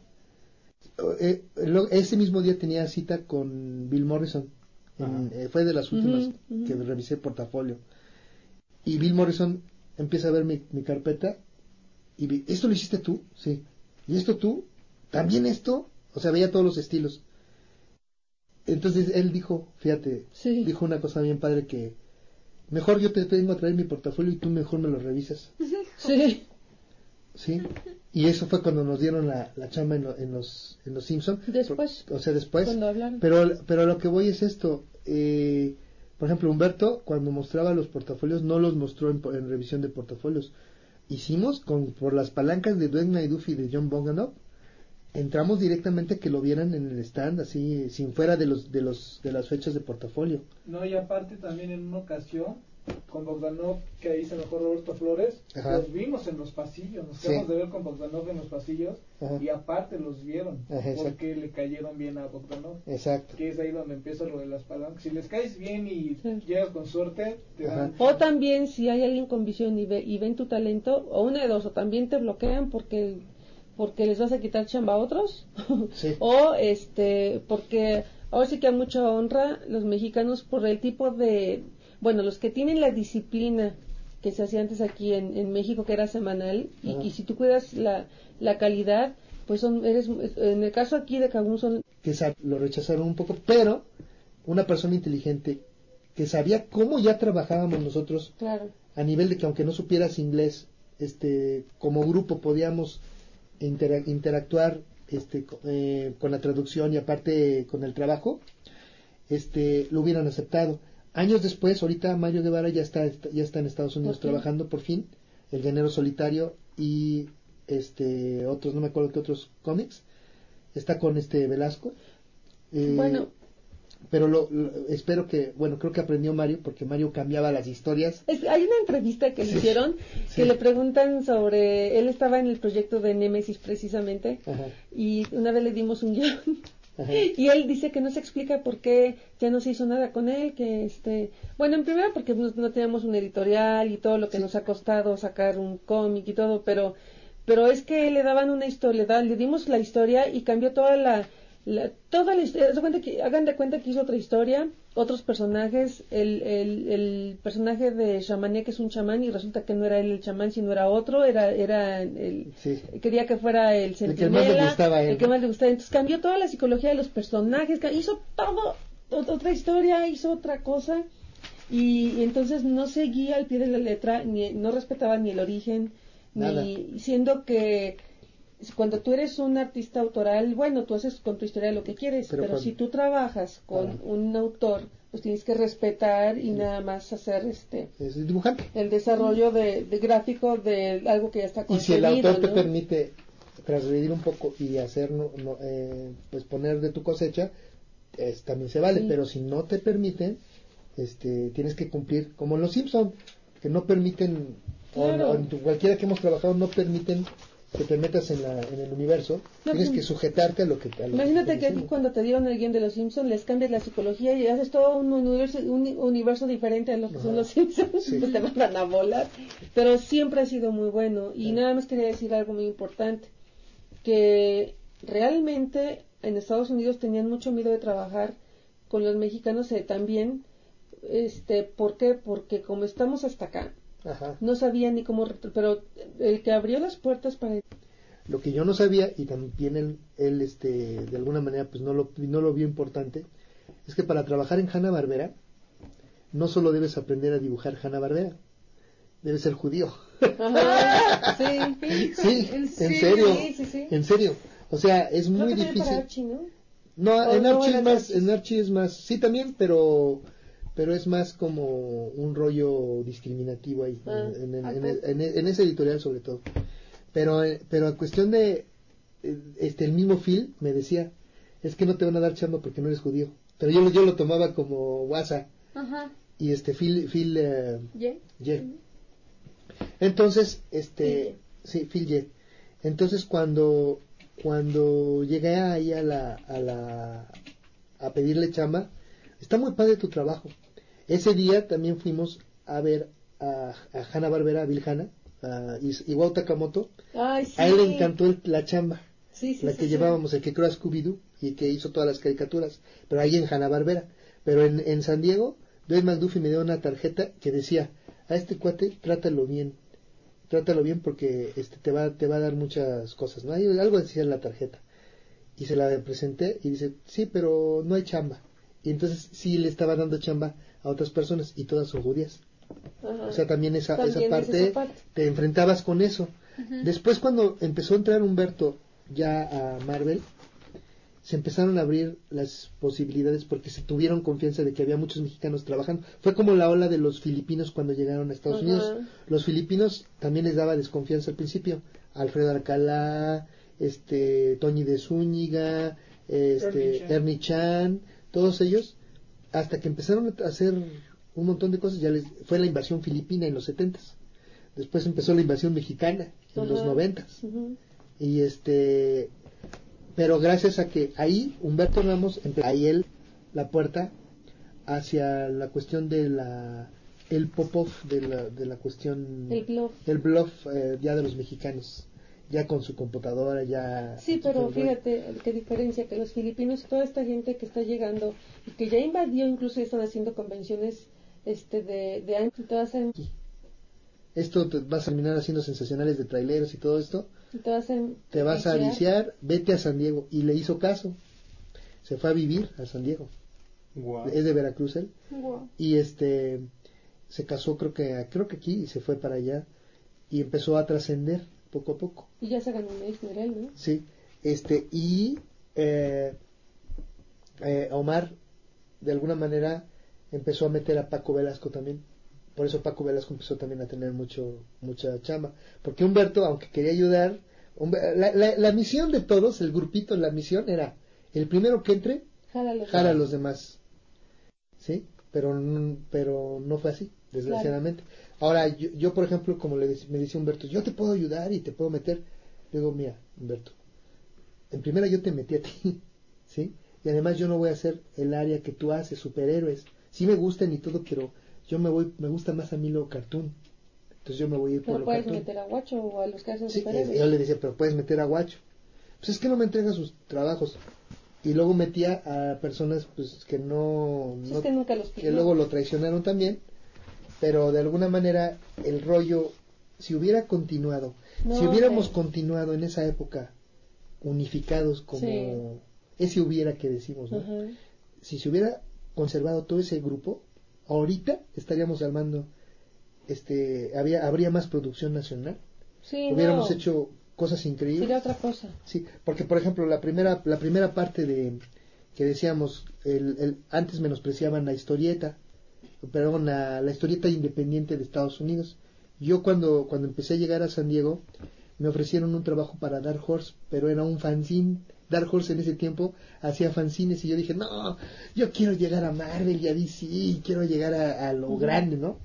Ese mismo día tenía cita con Bill Morrison. Fue de las últimas que revisé portafolio. Y Bill Morrison empieza a ver mi carpeta y ¿esto lo hiciste tú? Sí. ¿Y esto tú? ¿También esto? O sea, veía todos los estilos. Entonces él dijo, fíjate, dijo una cosa bien padre, que mejor yo te vengo a traer mi portafolio y tú mejor me lo revisas. Sí. Y eso fue cuando nos dieron la chamba en los Simpsons. Después. Cuando hablaron. Pero lo que voy es esto. Por ejemplo, Humberto, cuando mostraba los portafolios, no los mostró en revisión de portafolios. Hicimos por las palancas de Dwayne y Duffy de John Bogdanov. Entramos directamente que lo vieran en el stand, así, sin fuera de las fechas de portafolio. No, y aparte también en una ocasión, con Bogdanov, que ahí se mejor Roberto Flores, los vimos en los pasillos, nos quedamos de ver con Bogdanov en los pasillos, y aparte los vieron, porque le cayeron bien a Bogdanov. Exacto. Que es ahí donde empieza lo de las palancas. Si les caes bien y llegas con suerte, te dan... O también, si hay alguien con visión y ven tu talento, o una de dos, o también te bloquean porque les vas a quitar chamba a otros, o porque ahora sí que a mucha honra los mexicanos por el tipo de, bueno, los que tienen la disciplina que se hacía antes aquí en México, que era semanal, y si tú cuidas la calidad, pues en el caso aquí de Kabum que lo rechazaron un poco, pero una persona inteligente que sabía cómo ya trabajábamos nosotros, a nivel de que aunque no supieras inglés, como grupo podíamos interactuar con la traducción y aparte con el trabajo, lo hubieran aceptado. Años después, ahorita Mario Guevara ya está en Estados Unidos trabajando por fin, El Llanero Solitario y otros, no me acuerdo qué otros cómics, está con Velasco. Bueno, pero espero que, creo que aprendió Mario, porque Mario cambiaba las historias. Hay una entrevista que le hicieron, que le preguntan sobre, él estaba en el proyecto de Némesis precisamente, y una vez le dimos un guión, y él dice que no se explica por qué ya no se hizo nada con él, que en primero porque no teníamos un editorial y todo lo que nos ha costado sacar un cómic y todo, pero pero es que le daban una historia, le dimos la historia y cambió toda la historia. Hagan de cuenta que hizo otra historia, otros personajes, el personaje de Chamané, que es un chamán, y resulta que no era él el chamán, sino era otro, quería que fuera el centinela, el que más le gustaba. Entonces cambió toda la psicología de los personajes, hizo todo, otra historia, hizo otra cosa, y entonces no seguía al pie de la letra, no respetaba ni el origen, nada. Siendo que cuando tú eres un artista autoral, bueno, tú haces con tu historia lo que quieres, pero si tú trabajas con un autor, pues tienes que respetar y nada más hacer el desarrollo de gráfico de algo que ya está concebido. Y si el autor te permite transgredir un poco y hacer, pues poner de tu cosecha, también se vale, pero si no te permiten, tienes que cumplir, como en los Simpson, que no permiten, claro. o en cualquiera que hemos trabajado, no permiten que te metas en el universo, tienes que sujetarte a lo que imagínate que aquí cuando te dieron el guión de los Simpsons les cambias la psicología y haces todo un universo diferente a lo que son los Simpsons. Pues te mandan a volar, pero siempre ha sido muy bueno. Y nada más quería decir algo muy importante, que realmente en Estados Unidos tenían mucho miedo de trabajar con los mexicanos también. ¿Por qué? Porque como estamos hasta acá, no sabía ni cómo, pero el que abrió las puertas para lo que yo no sabía, y también él de alguna manera pues no lo vio importante, es que para trabajar en Hanna-Barbera no solo debes aprender a dibujar Hanna-Barbera, debes ser judío. Sí, en serio, en serio. O sea, es muy difícil. Para Archie, ¿no? No, en Archie es más, sí también, pero es más como un rollo discriminativo ahí, en ese editorial sobre todo. Pero a cuestión de, el mismo Phil me decía, es que no te van a dar chamba porque no eres judío. Pero yo lo tomaba como guasa. Y Phil Yeah. Entonces, sí, Phil Ye. Entonces cuando llegué ahí a pedirle chamba, está muy padre tu trabajo. Ese día también fuimos a ver a Hanna-Barbera, a Bill Hanna, a Iwao Takamoto. Ay, sí. A él le encantó la chamba, la que llevábamos, el que creó a Scooby-Doo y que hizo todas las caricaturas, pero ahí en Hanna-Barbera. Pero en San Diego, Dwayne McDuffie me dio una tarjeta que decía, a este cuate trátalo bien porque te va a dar muchas cosas, ¿no? Algo decía en la tarjeta. Y se la presenté y dice, sí, pero no hay chamba. Y entonces sí le estaba dando chamba a otras personas y todas son judías. O sea, también esa parte te enfrentabas con eso. Después cuando empezó a entrar Humberto ya a Marvel, se empezaron a abrir las posibilidades porque se tuvieron confianza de que había muchos mexicanos trabajando. Fue como la ola de los filipinos cuando llegaron a Estados Unidos. Los filipinos también les daba desconfianza al principio. Alfredo Alcalá, Toñi de Zúñiga, Ernie Chan, todos ellos, hasta que empezaron a hacer un montón de cosas. Fue la invasión filipina en los 70s. Después empezó la invasión mexicana en los 90s. Y pero gracias a que ahí Humberto Ramos ahí la puerta hacia la cuestión de el pop-off de la cuestión, el bluff ya de los mexicanos, ya con su computadora, ya. Sí, pero fíjate qué diferencia, que los filipinos, toda esta gente que está llegando y que ya invadió, incluso están haciendo convenciones de años, y te vas a vas a terminar haciendo sensacionales de traileros y todo esto. Te vas a viciar, vete a San Diego. Y le hizo caso, se fue a vivir a San Diego. Es de Veracruz él. Y se casó creo que aquí, y se fue para allá y empezó a trascender poco a poco. Y ya se ganó un Eisner, ¿no? Sí, y Omar de alguna manera empezó a meter a Paco Velasco también. Por eso Paco Velasco empezó también a tener mucha chamba. Porque Humberto, aunque quería ayudar, la misión de todos, el grupito, la misión era, el primero que entre, jala a los demás. ¿Sí? Pero no fue así, desgraciadamente. Claro. Ahora, yo por ejemplo, como me dice Humberto, yo te puedo ayudar y te puedo meter. Le digo, mira, Humberto, en primera yo te metí a ti, ¿sí? Y además yo no voy a hacer el área que tú haces, superhéroes. Sí me gustan y todo, pero me gusta más a mí lo cartoon. entonces yo me voy a ir por pero lo puedes cartoon. meter a Guacho o a los que hacen Sí, superhéroes. yo le decía, pero puedes meter a Guacho. Pues es que no me entrega sus trabajos. Y luego metía a personas pues que no Es que nunca los pidió. que luego lo traicionaron también, pero de alguna manera el rollo, si hubiera continuado, si hubiéramos continuado en esa época unificados como ese hubiera que decimos, ¿no? Si se hubiera conservado todo ese grupo, ahorita estaríamos armando, habría más producción nacional, hubiéramos hecho cosas increíbles. Sería otra cosa. Sí, porque por ejemplo la primera parte de que decíamos, antes menospreciaban la historieta, perdón, la historieta independiente de Estados Unidos. Yo cuando empecé a llegar a San Diego me ofrecieron un trabajo para Dark Horse, pero era un fanzine. Dark Horse en ese tiempo hacía fanzines y yo dije, no, yo quiero llegar a Marvel y a DC, quiero llegar a lo grande, ¿no?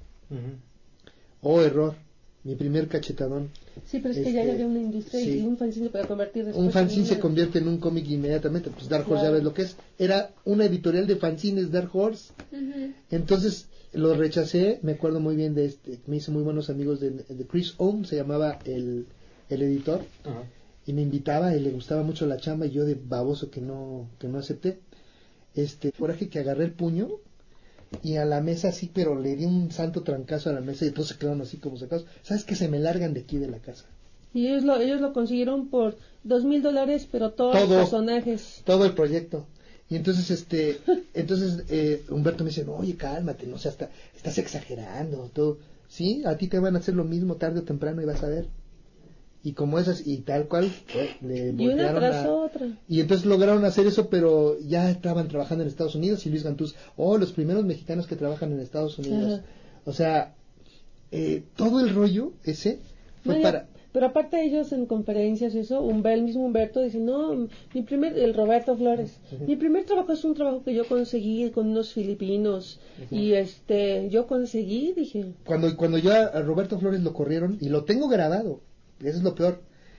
Oh, error, mi primer cachetadón. Sí, pero es que ya había una industria y un fanzine se puede convertir después. Un fanzine se convierte en un cómic inmediatamente, pues Dark Horse ya ves lo que es. Era una editorial de fanzines Dark Horse. Entonces lo rechacé, me acuerdo muy bien de me hice muy buenos amigos de Chris Ohm, se llamaba el editor. Y me invitaba y le gustaba mucho la chamba y yo de baboso que no acepté. Coraje que agarré el puño y a la mesa así, pero le di un santo trancazo a la mesa y todos se quedaron así como sacados. ¿Sabes que se me largan de aquí de la casa? Y ellos lo consiguieron por $2,000, pero todos los personajes. Todo el proyecto. Y entonces Humberto me dice, no, oye, cálmate, no, o sea, estás exagerando, todo. Sí, a ti te van a hacer lo mismo tarde o temprano y vas a ver. Y como esas, y tal cual, le y una tras otra. Y entonces lograron hacer eso, pero ya estaban trabajando en Estados Unidos, y Luis Gantús, los primeros mexicanos que trabajan en Estados Unidos. O sea, todo el rollo ese fue para... Pero aparte de ellos en conferencias eso, el mismo Humberto dice, no, el Roberto Flores, mi primer trabajo es un trabajo que yo conseguí con unos filipinos, y yo conseguí, dije... Cuando yo a Roberto Flores lo corrieron, y lo tengo grabado, eso es lo peor,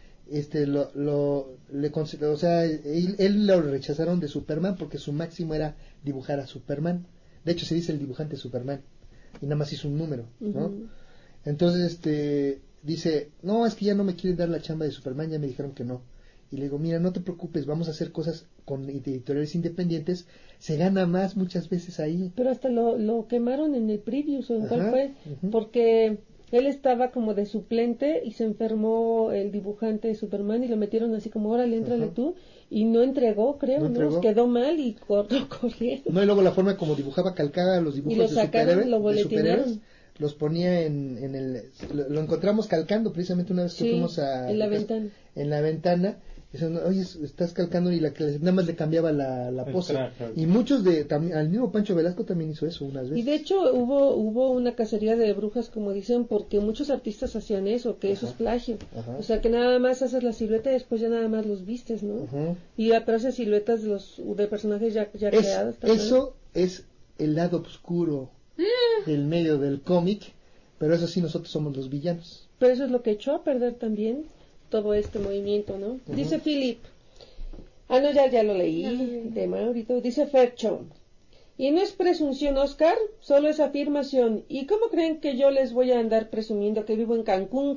o sea, él lo rechazaron de Superman porque su máximo era dibujar a Superman. De hecho se dice el dibujante Superman, y nada más hizo un número, ¿no? Entonces dice, no, es que ya no me quieren dar la chamba de Superman, ya me dijeron que no. Y le digo, mira, no te preocupes, vamos a hacer cosas con editoriales independientes, se gana más muchas veces ahí. Pero hasta lo quemaron en el Previews, ¿o en cuál fue? Porque él estaba como de suplente y se enfermó el dibujante de Superman y lo metieron así como, órale, éntrale tú, y no entregó, creo, ¿no? Quedó mal y corrieron. No, y luego la forma como dibujaba, calcaba los dibujos de superhéroes, los ponía lo encontramos calcando precisamente una vez que fuimos en la ventana. En la ventana, diciendo, oye, estás calcando, y nada más le cambiaba la pose. Y muchos al mismo Pancho Velasco también hizo eso unas veces. Y de hecho hubo una cacería de brujas, como dicen, porque muchos artistas hacían eso, que eso es plagio. O sea, que nada más haces la silueta y después ya nada más los vistes, ¿no? Y haces siluetas de personajes ya creados. Eso es el lado oscuro del medio del cómic, pero eso sí, nosotros somos los villanos. Pero eso es lo que echó a perder también todo este movimiento, ¿no? Dice Philip, no, ya lo leí, de Maurito. Dice Fercho, y no es presunción, Oscar, solo es afirmación. ¿Y cómo creen que yo les voy a andar presumiendo que vivo en Cancún?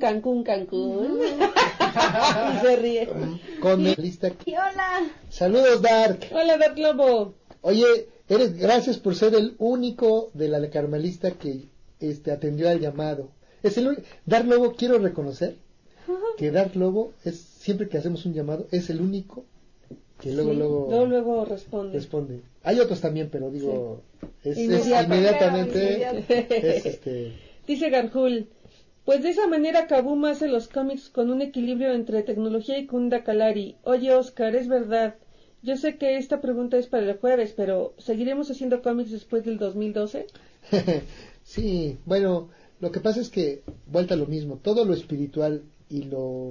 Y se ríe. Con el lista. Hola. Saludos, Dark. Hola, Dark Lobo. Oye, gracias por ser el único de la Carmelista que atendió al llamado. Dark Lobo, quiero reconocer que Dark Lobo siempre que hacemos un llamado es el único que luego responde. Hay otros también, pero digo, es inmediatamente. Dice Garjul, pues de esa manera Kabum hace los cómics con un equilibrio entre tecnología y Kunda Kalari. Oye, Oscar, es verdad. Yo sé que esta pregunta es para el jueves, pero ¿seguiremos haciendo cómics después del 2012? Sí, bueno, lo que pasa es que, vuelta a lo mismo, todo lo espiritual y lo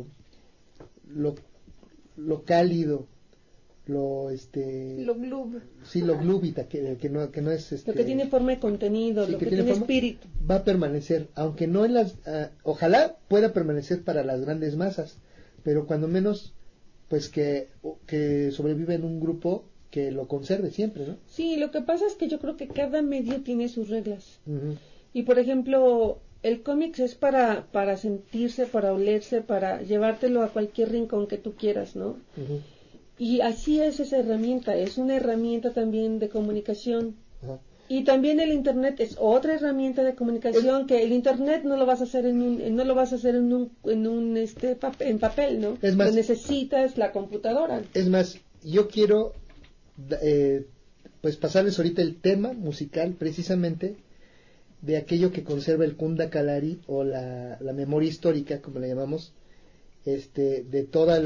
cálido, lo glub. Sí, lo glúbita, que no es lo que tiene forma de contenido, sí, lo que tiene espíritu. Va a permanecer, aunque no en ojalá pueda permanecer para las grandes masas, pero cuando menos pues que sobrevive en un grupo que lo conserve siempre, ¿no? Sí, lo que pasa es que yo creo que cada medio tiene sus reglas. Y por ejemplo, el cómic es para sentirse, para olerse, para llevártelo a cualquier rincón que tú quieras, ¿no? Uh-huh. Y así es esa herramienta, es una herramienta también de comunicación. Uh-huh. Y también el internet es otra herramienta de comunicación, que el internet no lo vas a hacer en papel, ¿no? Es más, lo necesitas la computadora. Es más, yo quiero pues pasarles ahorita el tema musical precisamente de aquello que conserva el Kunda Kalari o la memoria histórica, como le llamamos, de todas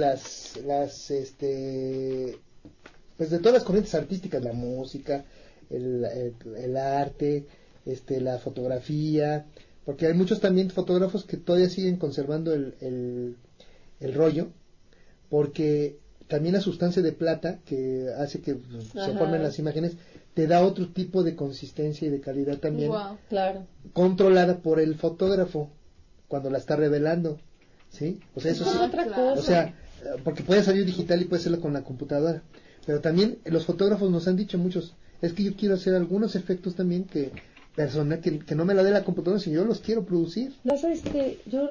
pues de todas las corrientes artísticas, la música, el arte, la fotografía, porque hay muchos también fotógrafos que todavía siguen conservando el rollo, porque también la sustancia de plata que hace que se formen las imágenes te da otro tipo de consistencia y de calidad también. Wow, claro. Controlada por el fotógrafo cuando la está revelando, ¿sí? O sea, eso sí. Otra cosa. O sea, porque puede salir digital y puede hacerlo con la computadora. Pero también los fotógrafos nos han dicho muchos, es que yo quiero hacer algunos efectos también que no me la dé la computadora, sino yo los quiero producir. No sabes que yo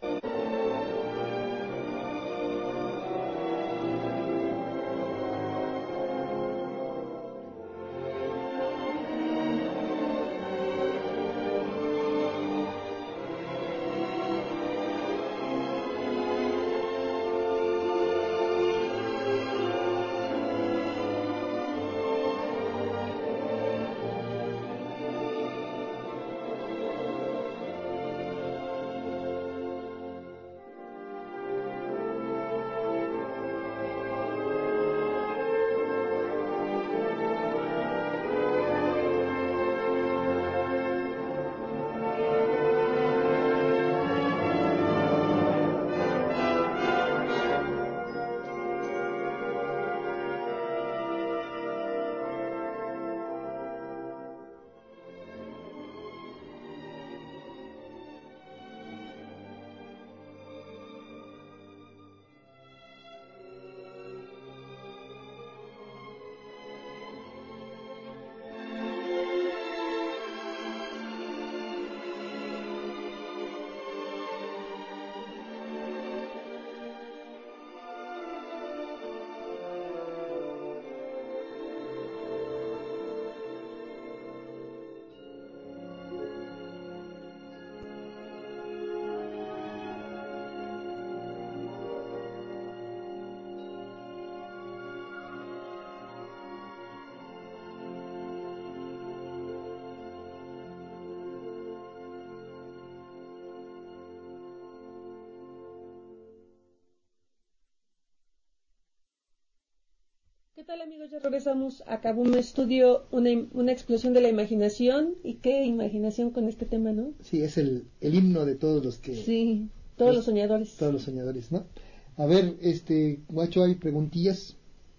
¿Qué tal, amigos? Ya regresamos a Kaboom Studio, una explosión de la imaginación. ¿Y qué imaginación con este tema, no? Sí, es el himno de todos los que... Sí, todos los soñadores. Todos los soñadores, ¿no? A ver, Guacho, ¿hay preguntillas?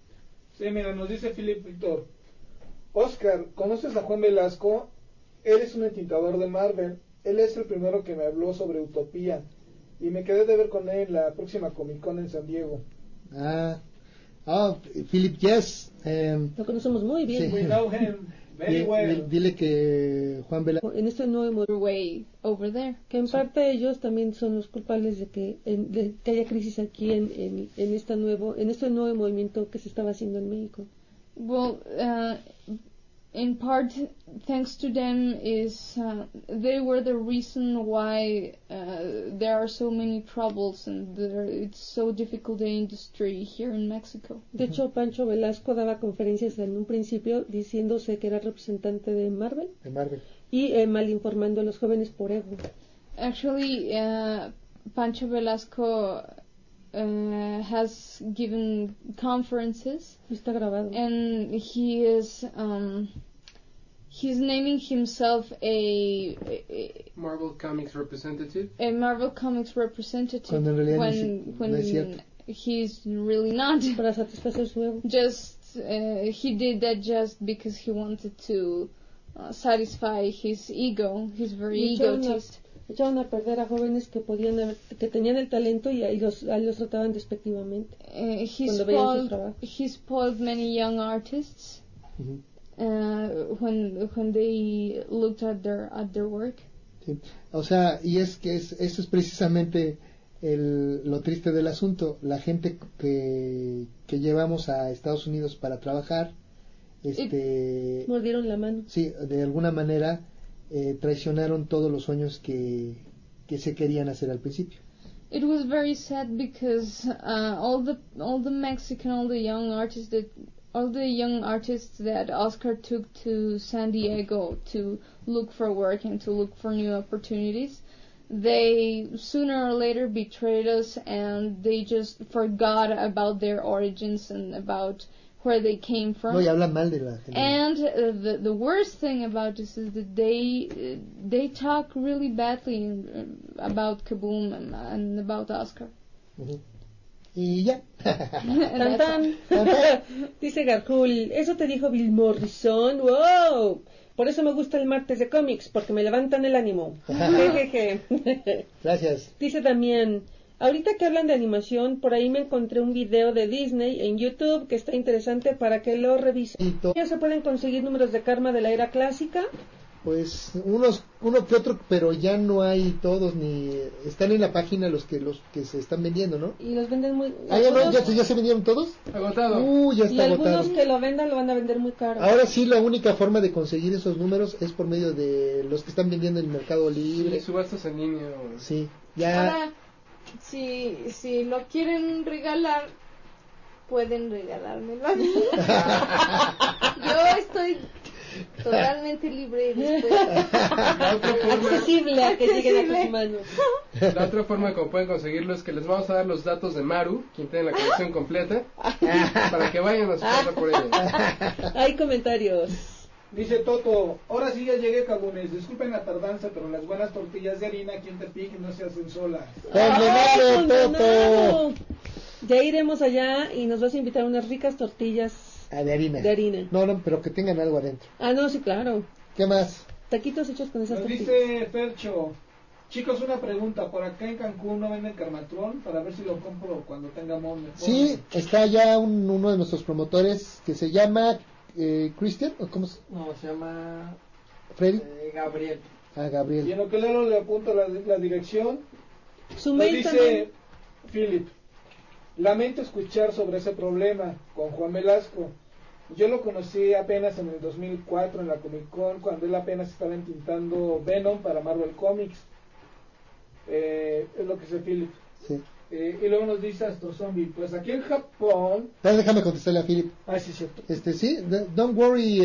Sí, mira, nos dice Philip Víctor. Oscar, ¿conoces a Juan Velasco? Él es un entintador de Marvel. Él es el primero que me habló sobre Utopía. Y me quedé de ver con él en la próxima Comic Con en San Diego. Philip, yes. Lo conocemos muy bien. Sí. We know him very well. Dile que Juan Velasco... En este nuevo way over there. Que en parte ellos también son los culpables de que haya crisis aquí en este nuevo movimiento que se estaba haciendo en México. Well, in part, thanks to them, they were the reason why there are so many troubles and it's so difficult the industry here in Mexico. De hecho, Pancho Velasco daba conferencias en un principio diciéndose que era representante de Marvel. Y malinformando a los jóvenes por ego. Actually, Pancho Velasco has given conferences. Está grabado. And he is he's naming himself a Marvel Comics representative. A Marvel Comics representative when he's really not. Para satisfacer su ego. Just he did that just because he wanted to satisfy his ego. He's very egotist. Echaron a perder a jóvenes que tenían el talento y los trataban despectivamente. He spoiled many young artists when they looked at their work. Sí. O sea, y es que eso es precisamente lo triste del asunto. La gente que llevamos a Estados Unidos para trabajar, mordieron la mano. Sí, de alguna manera traicionaron todos los sueños que se querían hacer al principio. It was very sad because all the Mexican, all the young artists that Oscar took to San Diego to look for work and to look for new opportunities, they sooner or later betrayed us, and they just forgot about their origins and about where they came from. No, y hablan mal de la gente. And the worst thing about this is that they talk really badly about Kaboom and about Oscar. Uh-huh. Y ya. Tan, tan. Dice Garcul, eso te dijo Bill Morrison. ¡Wow! Por eso me gusta el martes de cómics, porque me levantan el ánimo. Gracias. Dice Damián, ahorita que hablan de animación, por ahí me encontré un video de Disney en YouTube que está interesante para que lo revisen. ¿Ya se pueden conseguir números de Karma de la era clásica? Pues uno que otro, pero ya no hay todos, ni están en la página los que se están vendiendo, ¿no? Y los venden muy... ¿Ya se vendieron todos? Agotado. Ya está agotado. Y agotado. algunos que lo vendan lo van a vender muy caro. Ahora sí, la única forma de conseguir esos números es por medio de los que están vendiendo en el Mercado Libre. Sí, subastas en línea. Sí, ya... Ahora, si lo quieren regalar, pueden regalármelo a mí. Yo estoy totalmente libre después. Accesible a que lleguen a tus manos. La otra forma como pueden conseguirlo es que les vamos a dar los datos de Maru, quien tiene la colección completa, para que vayan a su casa por ella. Hay comentarios. Dice Toto, ahora sí ya llegué, cabunes. Disculpen la tardanza, pero las buenas tortillas de harina aquí en Tepic no se hacen solas. Toto! Ya iremos allá y nos vas a invitar unas ricas tortillas de harina. No, pero que tengan algo adentro. Ah, no, sí, claro. ¿Qué más? Taquitos hechos con esas tortillas. Dice Fercho, chicos, una pregunta. Por acá en Cancún no venden Karmatron para ver si lo compro cuando tenga Mon. Sí, está ya uno de nuestros promotores que se llama Christian, ¿o cómo se? No, se llama Freddy. Gabriel. Gabriel. Y en lo que le apunto la dirección. Su mail dice también. Philip, lamento escuchar sobre ese problema con Juan Velasco. Yo lo conocí apenas en el 2004 en la Comic Con, cuando él apenas estaba entintando Venom para Marvel Comics. Es lo que dice Philip. Sí. Y luego nos dice Astro Zombie, pues aquí en Japón... Déjame contestarle a Philip. Sí, cierto. Sí, don't worry,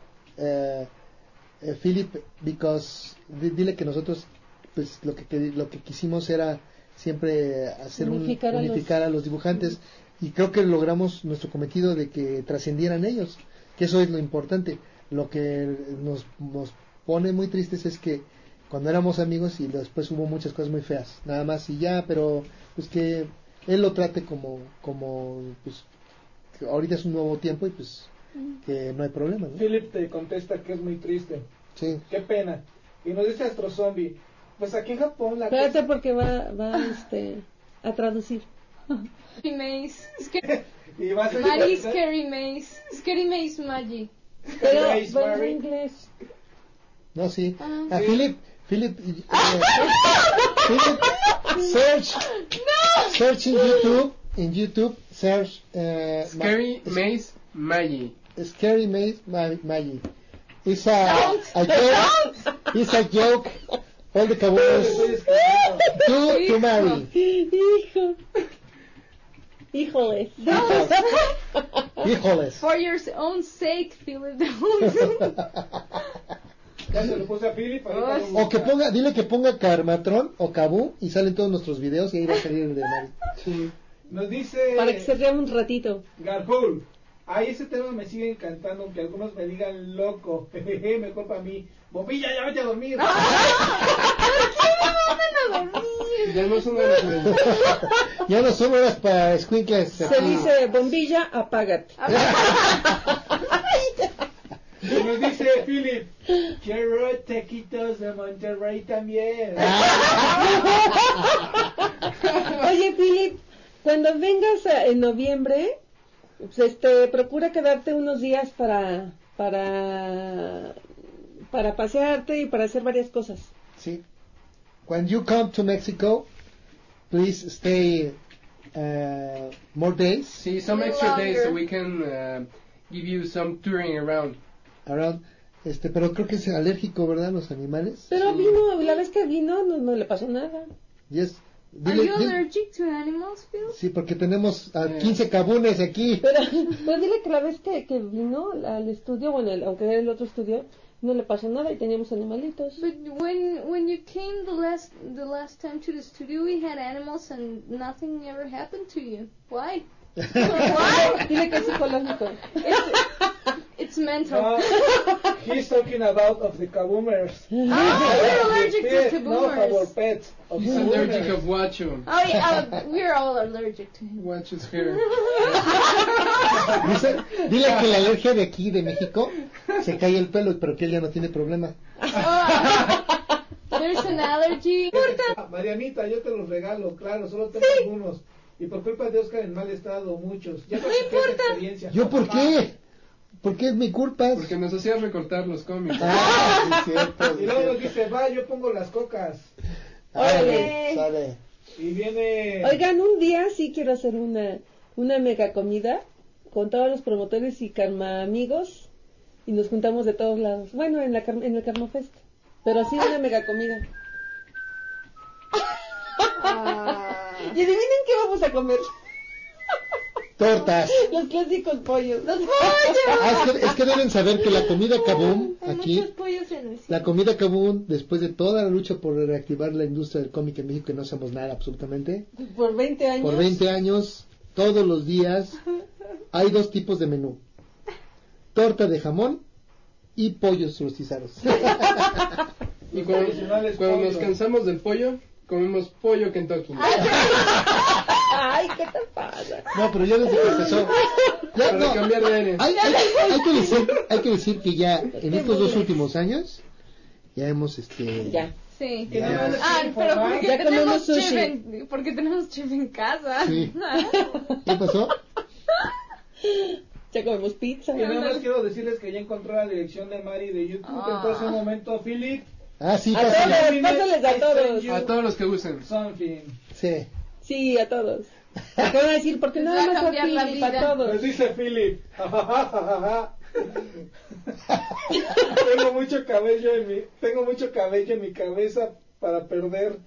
Philip, because dile que nosotros, pues lo que quisimos era siempre hacer unificar a los dibujantes, y creo que logramos nuestro cometido de que trascendieran ellos, que eso es lo importante. Lo que nos pone muy tristes es que cuando éramos amigos y después hubo muchas cosas muy feas, nada más y ya, pero pues que él lo trate como pues que ahorita es un nuevo tiempo y pues que no hay problema, ¿no? Philip te contesta que es muy triste. Sí. Qué pena. Y nos dice Astro Zombie, pues aquí en Japón la Espérate porque va a traducir. Scary Maze. Y va a ser Mari Scary Maze. Scary Maze Magi. Pero en inglés. No, sí. Sí. Philip, Philip, search in YouTube, search Scary Maze Magi. Scary Maze Magi. It's a joke. It's a joke. All the cabones to marry. Hijo. Híjoles. Híjoles. For your own sake, Philip. Ya se lo puse a Philip. O que dile que ponga Karmatron o Kaboo y salen todos nuestros videos y ahí va a salir el de Mari. Sí. Nos dice... Para que se ría un ratito. Garpool, ahí ese tema me sigue encantando, aunque algunos me digan loco. Mejor para mí. Bombilla, ya vete a dormir. Ya no son horas. Ya no son horas para squinkles. Se dice, bombilla, apágate. Y nos dice Philip, quiero taquitos de Monterrey también. Oye, Philip, cuando vengas en noviembre, pues, procura quedarte unos días para pasearte y para hacer varias cosas. Sí. When you come to Mexico, please stay more days. Sí, some extra days so we can give you some touring around. Pero creo que es alérgico, ¿verdad? Los animales. Pero vino, la vez que vino no le pasó nada. Yes. Are you allergic to animals, Phil? Sí, porque tenemos 15 cabunes aquí. Pero dile que la vez que vino al estudio, bueno, aunque era el otro estudio, no le pasó nada y teníamos animalitos. But when you came the last time to the studio, we had animals and nothing ever happened to you. Why? Why? Dile que es psicológico. It's mental. No, he's talking about of the kaboomers. We're allergic to Not kaboomers. our pets. He's allergic of Huacho. Oh yeah, we're all allergic to him. Huacho's hair. Dile que la alergia de aquí, de México, se cae el pelo, pero que él ya no tiene problema. There's an allergy. Marianita, yo te los regalo, claro, solo tengo algunos. Y por culpa de Oscar en mal estado, muchos. Ya no importa. ¿Yo por qué? ¿Por qué es mi culpa? Porque nos hacías recortar los cómics. Sí, cierto. Y luego nos dice, va, yo pongo las cocas. Sale. Y viene... Oigan, un día sí quiero hacer una mega comida con todos los promotores y karma amigos y nos juntamos de todos lados. Bueno, en el Karma Fest. Pero sí una mega comida. Y adivinen qué vamos a comer. Tortas. Los clásicos pollos. ¡Los pollos! Es que deben saber que la comida Kaboom aquí, Muchos pollos en el la comida Kaboom, después de toda la lucha por reactivar la industria del cómic en México, que no hacemos nada absolutamente. Por 20 años. Por 20 años, todos los días, hay 2 tipos de menú. Torta de jamón y pollos rostizados. Y cuando nos cansamos del pollo, comemos pollo Kentucky. Ay, ¿qué te pasa? No, pero ya desde que empezó. Para cambiar de aire. Hay que decir que ya en estos 2 últimos años ya hemos Ya. Sí. Ya. Pero porque Ya comemos tenemos sushi. porque tenemos chef en casa. Sí. ¿Qué pasó? Ya comemos pizza. Y nada más quiero decirles que ya encontré la dirección de Mari de YouTube. Entonces, un momento, Philip. Sí, pásales a todos. A todos los que usen. Something. Sí. Sí, a todos. Porque van a decir, ¿por qué nada más a Philip, a todos? Les dice Philip. Tengo mucho cabello en mi cabeza para perder.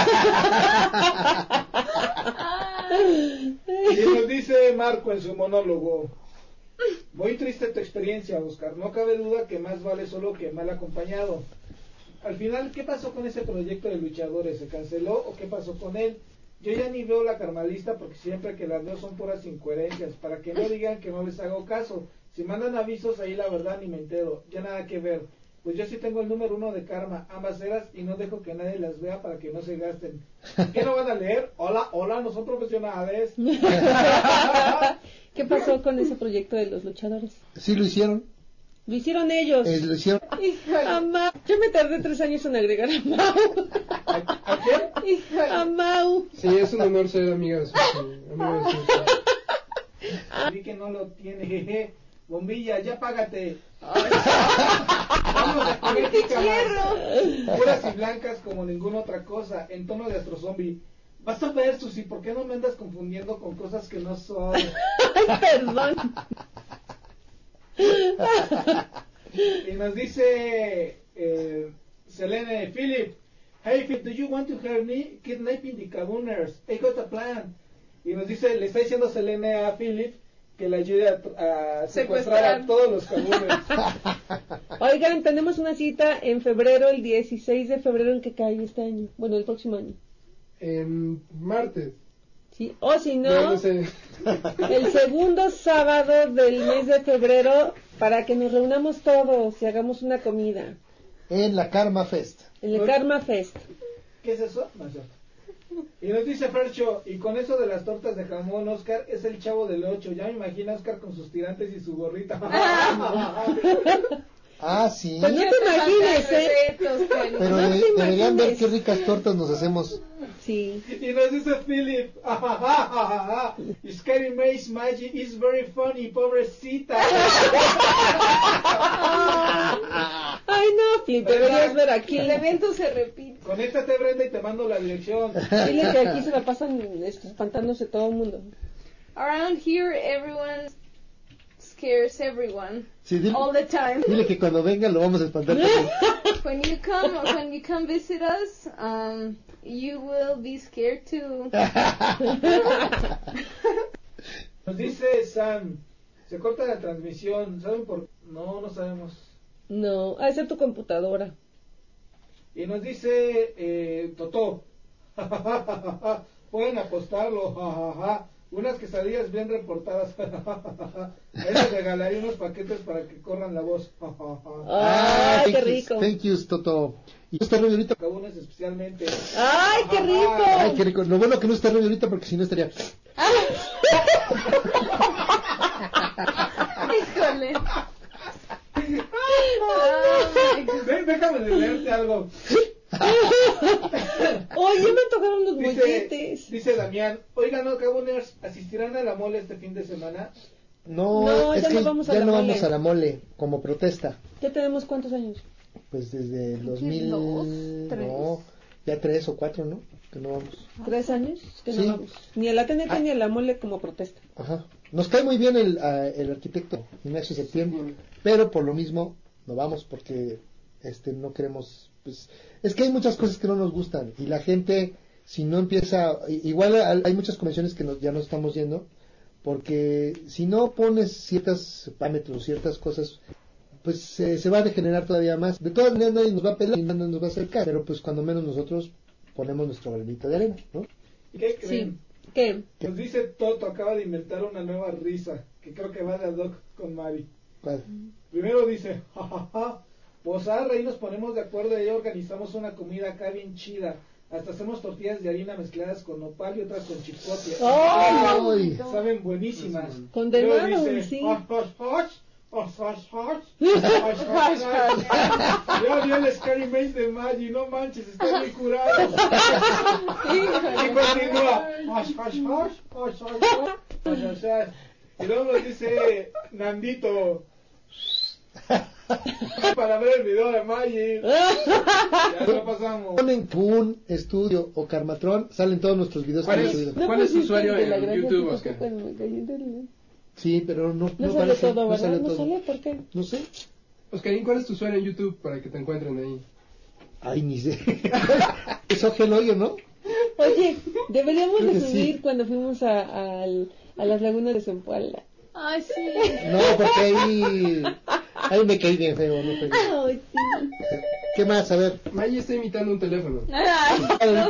Y nos dice Marco en su monólogo: muy triste tu experiencia, Oscar. No cabe duda que más vale solo que mal acompañado. Al final, ¿qué pasó con ese proyecto de luchadores? ¿Se canceló o qué pasó con él? Yo ya ni veo la Karmalista porque siempre que las veo son puras incoherencias. Para que no digan que no les hago caso. Si mandan avisos ahí, la verdad ni me entero. Ya nada que ver. Pues yo sí tengo el número 1 de Karma, ambas eras, y no dejo que nadie las vea para que no se gasten. ¿Qué no van a leer? Hola, no son profesionales. ¿Qué pasó con ese proyecto de los luchadores? Sí, lo hicieron. Lo hicieron ellos. Lo hicieron. Yo me tardé 3 años en agregar a Mau. ¿A quién? A Mau. Sí, es un honor ser amiga de su. Vi que no lo tiene, jeje. Bombilla, ya págate. Vamos a poner puras y blancas como ninguna otra cosa, en tono de astrozombie. Vas a ver, Susi, ¿por qué no me andas confundiendo con cosas que no son? Ay, perdón. Y nos dice Selene, Philip, hey Philip, do you want to help me kidnapping the Kaboomers? I got a plan. Y nos dice, le está diciendo Selene a Philip que le ayude a secuestrar a todos los Kaboomers. Oigan, tenemos una cita en febrero, el 16 de febrero, ¿en qué cae este año? Bueno, el próximo año. En martes. Sí, o si no, No sé. el segundo sábado del mes de febrero, para que nos reunamos todos y hagamos una comida. En la Karma Fest. En el Karma Fest. ¿Qué es eso? No es cierto. Y nos dice Fercho, y con eso de las tortas de jamón, Oscar es el Chavo del 8. Ya me imagino a Oscar con sus tirantes y su gorrita. Sí. Pues no te imagines, Pero deberían ver qué ricas tortas nos hacemos. Sí. Y nos dice Philip, Scary Maze Magic is very funny, pobrecita. Ay, no, Philip, deberías podemos ver aquí. El evento se repite. Conéctate, Brenda, y te mando la dirección. Dile que aquí se la pasan espantándose todo el mundo. Around here, everyone scares everyone. Sí, dile, all the time. Dile que cuando venga lo vamos a espantar también. When you come visit us, you will be scared too. Nos dice Sam, se corta la transmisión, ¿saben por qué? No sabemos. No, ha de ser tu computadora. Y nos dice Totó, pueden apostarlo, unas quesadillas bien reportadas. Ahí les regalaría unos paquetes para que corran la voz. ¡Ay, qué rico! Thank you, Toto. Y no está Rey ahorita. Cabunes especialmente. ¡Ay, qué rico! ¡Ay, qué rico! Lo bueno que no está Rey ahorita porque si no estaría... Híjole. Déjame de leerte algo. Oye, me tocaron los molletes. Dice Damián, oigan, ¿no, Cabuners, asistirán a la mole este fin de semana? No, es ya que no vamos a ya la no mole. vamos a la mole como protesta. ¿Ya tenemos cuántos años? Pues desde el 2000... No, ya 3 o 4, ¿no? Que no vamos. 3 años que Sí. no vamos. Ni a la TNT ni a la mole como protesta. Ajá. Nos cae muy bien el arquitecto Ignacio Septién, pero por lo mismo no vamos porque no queremos, pues es que hay muchas cosas que no nos gustan y la gente si no empieza, igual hay muchas convenciones que ya no estamos yendo porque si no pones ciertos parámetros, ciertas cosas, pues se va a degenerar todavía más. De todas maneras nadie nos va a pelar y nadie nos va a acercar, pero pues cuando menos nosotros ponemos nuestro granito de arena, ¿no? ¿Qué creen? Sí. ¿Qué? Nos dice Toto, acaba de inventar una nueva risa, que creo que va de ad hoc con Mari. ¿Cuál? Primero dice, jajaja, pues ahí nos ponemos de acuerdo y ahí organizamos una comida acá bien chida. Hasta hacemos tortillas de harina mezcladas con nopal y otras con chipotle. ¡Ay! Saben buenísimas. Condenaron, Luego dice, sí. Ya vi el Scary Maze de Maggi, no manches, está bien curado. Y continúa. Y luego nos dice Nandito para ver el video de Maggi. Ya lo pasamos. Ponen Kun, Estudio o Carmatron, salen todos nuestros videos que hemos subido. ¿Cuál es tu usuario en YouTube, Oscar? Sí, pero no sale parece, todo, no ¿verdad? sale No todo. sale, ¿por qué? No sé. Oscarín, ¿cuál es tu usuario en YouTube para que te encuentren ahí? Ay, ni sé. Es Ogel Hoyo, ¿no? Oye, deberíamos Creo de que subir sí. cuando fuimos a las lagunas de Zempoala. Ay, sí. No, porque ahí me caí bien feo, no pegué. Ay, sí. ¿Qué más? A ver. Maggie está imitando un teléfono. Ay,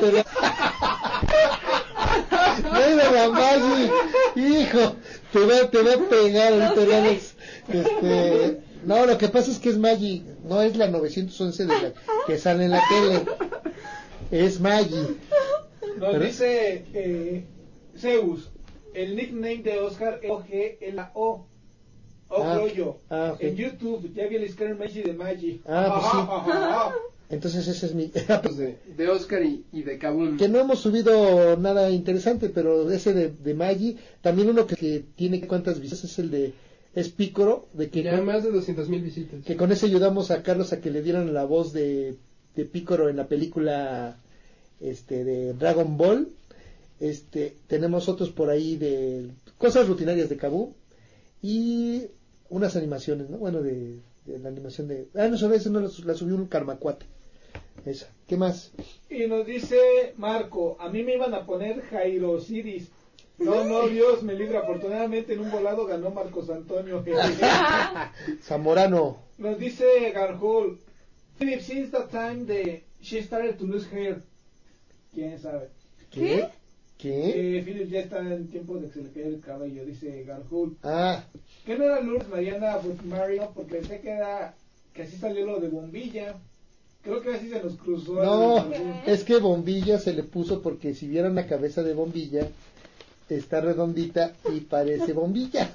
¡Ay, la Maggie! ¡Hijo! Te va a pegar ahorita, Alex. No, lo que pasa es que es Maggie, no es la 911 de la que sale en la tele. Es Maggie. Nos dice Zeus, el nickname de Oscar es OGLO. Ogloyo. Okay. En YouTube, ya vi el Scary Maze de Maggi. Pues sí. Entonces ese es mi... De Oscar y de Kabum. Que no hemos subido nada interesante, pero ese de Maggie, también uno que tiene cuántas visitas es el de Pícoro, de que ya más de 200,000 visitas. Que con ese ayudamos a Carlos a que le dieran la voz de Pícoro en la película de Dragon Ball. Tenemos otros por ahí de cosas rutinarias de Kabum y unas animaciones, ¿no? Bueno, de la animación de... no, sobre eso no la subió un Karmacuate. Esa. ¿Qué más? Y nos dice Marco, a mí me iban a poner Jairo Osiris. No, Dios me libre. Afortunadamente en un volado ganó Marcos Antonio. Zamorano. Nos dice Garhul, Philip, since that time she started to lose hair. ¿Quién sabe? ¿Qué? Philip ya está en tiempo de que se le cae el cabello, dice Garhul. ¿Qué no era Lourdes Mariana Mario? Porque pensé que así salió lo de Bombilla. Creo que así se nos cruzó. No, es que Bombilla se le puso porque si vieran la cabeza de Bombilla, está redondita y parece bombilla.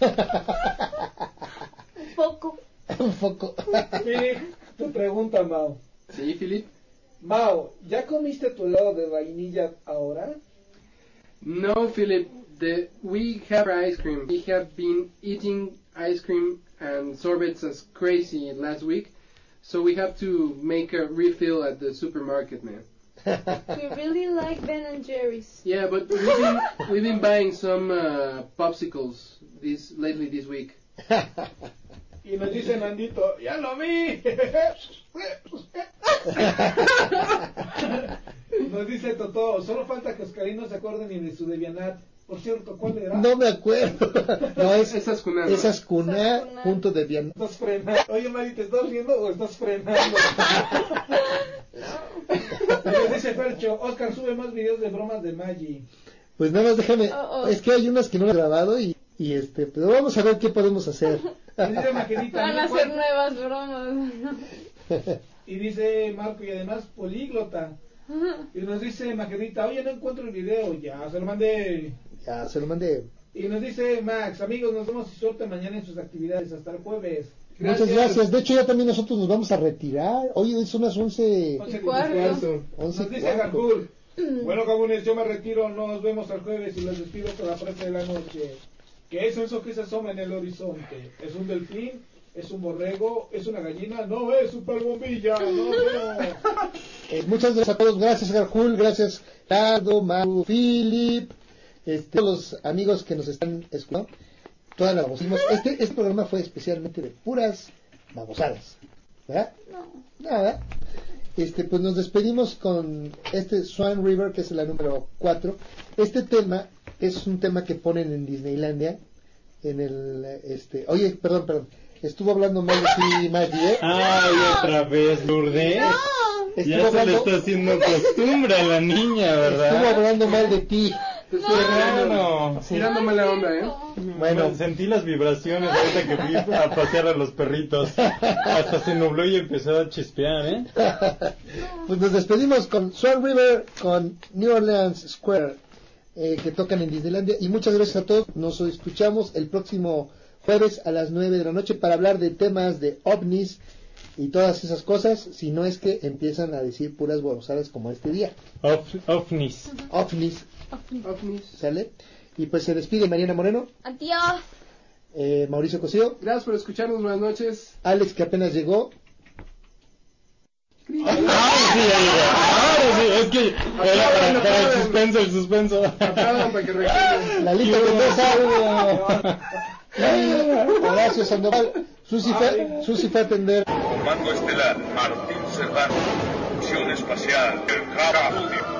Un poco. Philip, tu pregunta, Mao. Sí, Philip. Mao, ¿ya comiste tu helado de vainilla ahora? No, Philip. We have ice cream. We have been eating ice cream and sorbets as crazy last week. So we have to make a refill at the supermarket, man. We really like Ben and Jerry's. Yeah, but we've been buying some popsicles lately this week. Y nos dice Nandito, ¡ya lo vi! Nos dice Totó, solo falta que Oscarín no se acuerde ni de su Devianat. Por cierto, ¿cuál era? No me acuerdo. No, es Esascuná, punto Devianat. Estás frenando. Oye, Mari, ¿te estás riendo o estás frenando? Nos dice Fercho, Oscar, sube más videos de bromas de Maggi. Pues nada más déjame, es que hay unas que no he grabado y pero vamos a ver qué podemos hacer. Van a hacer nuevas bromas. Y dice Marco, y además políglota. Y nos dice Maquedita, oye, no encuentro el video. Ya se lo mandé. Y nos dice Max, amigos, nos vemos y suerte mañana en sus actividades. Hasta el jueves. Muchas gracias. De hecho, ya también nosotros nos vamos a retirar. Hoy son las 11:15. Nos dice Garcul, bueno, cabunes, yo me retiro. Nos vemos el jueves y los despido con la frase de la noche. ¿Qué es eso que se asoma en el horizonte? ¿Es un delfín? ¿Es un borrego? ¿Es una gallina? No, es super bombilla. No. Muchas gracias a todos. Gracias, Garcul. Gracias, Tado, Maru, Philip, todos los amigos que nos están escuchando. Todas las babosimos. Este programa fue especialmente de puras babosadas, ¿verdad? No, ¿verdad? Pues nos despedimos con Swan River, que es la número 4. Este tema es un tema que ponen en Disneylandia, en el, oye, perdón, estuvo hablando mal de ti, Maggie, ¿eh? Ay, otra vez, Lourdes. No. Ya se le está haciendo costumbre a la niña, ¿verdad? Estuvo hablando mal de ti. Tirando mala onda, ¿eh? Bueno, sentí las vibraciones ahorita que fui a pasear a los perritos. Hasta se nubló y empezó a chispear, ¿eh? Pues nos despedimos con Swan River, con New Orleans Square, que tocan en Disneylandia. Y muchas gracias a todos. Nos escuchamos el próximo jueves a las 9 de la noche para hablar de temas de ovnis y todas esas cosas, si no es que empiezan a decir puras babosadas como este día. Ovnis. ¿Sale? Y pues se despide Mariana Moreno. Adiós. Mauricio Cosío. Gracias por escucharnos, buenas noches. Alex, que apenas llegó. Ahora sí, es que era para el suspenso. Lalito Mendoza. Horacio Sandoval. Susi fue a atender. Comando estelar Martín Serrano. Misión espacial El Cabo.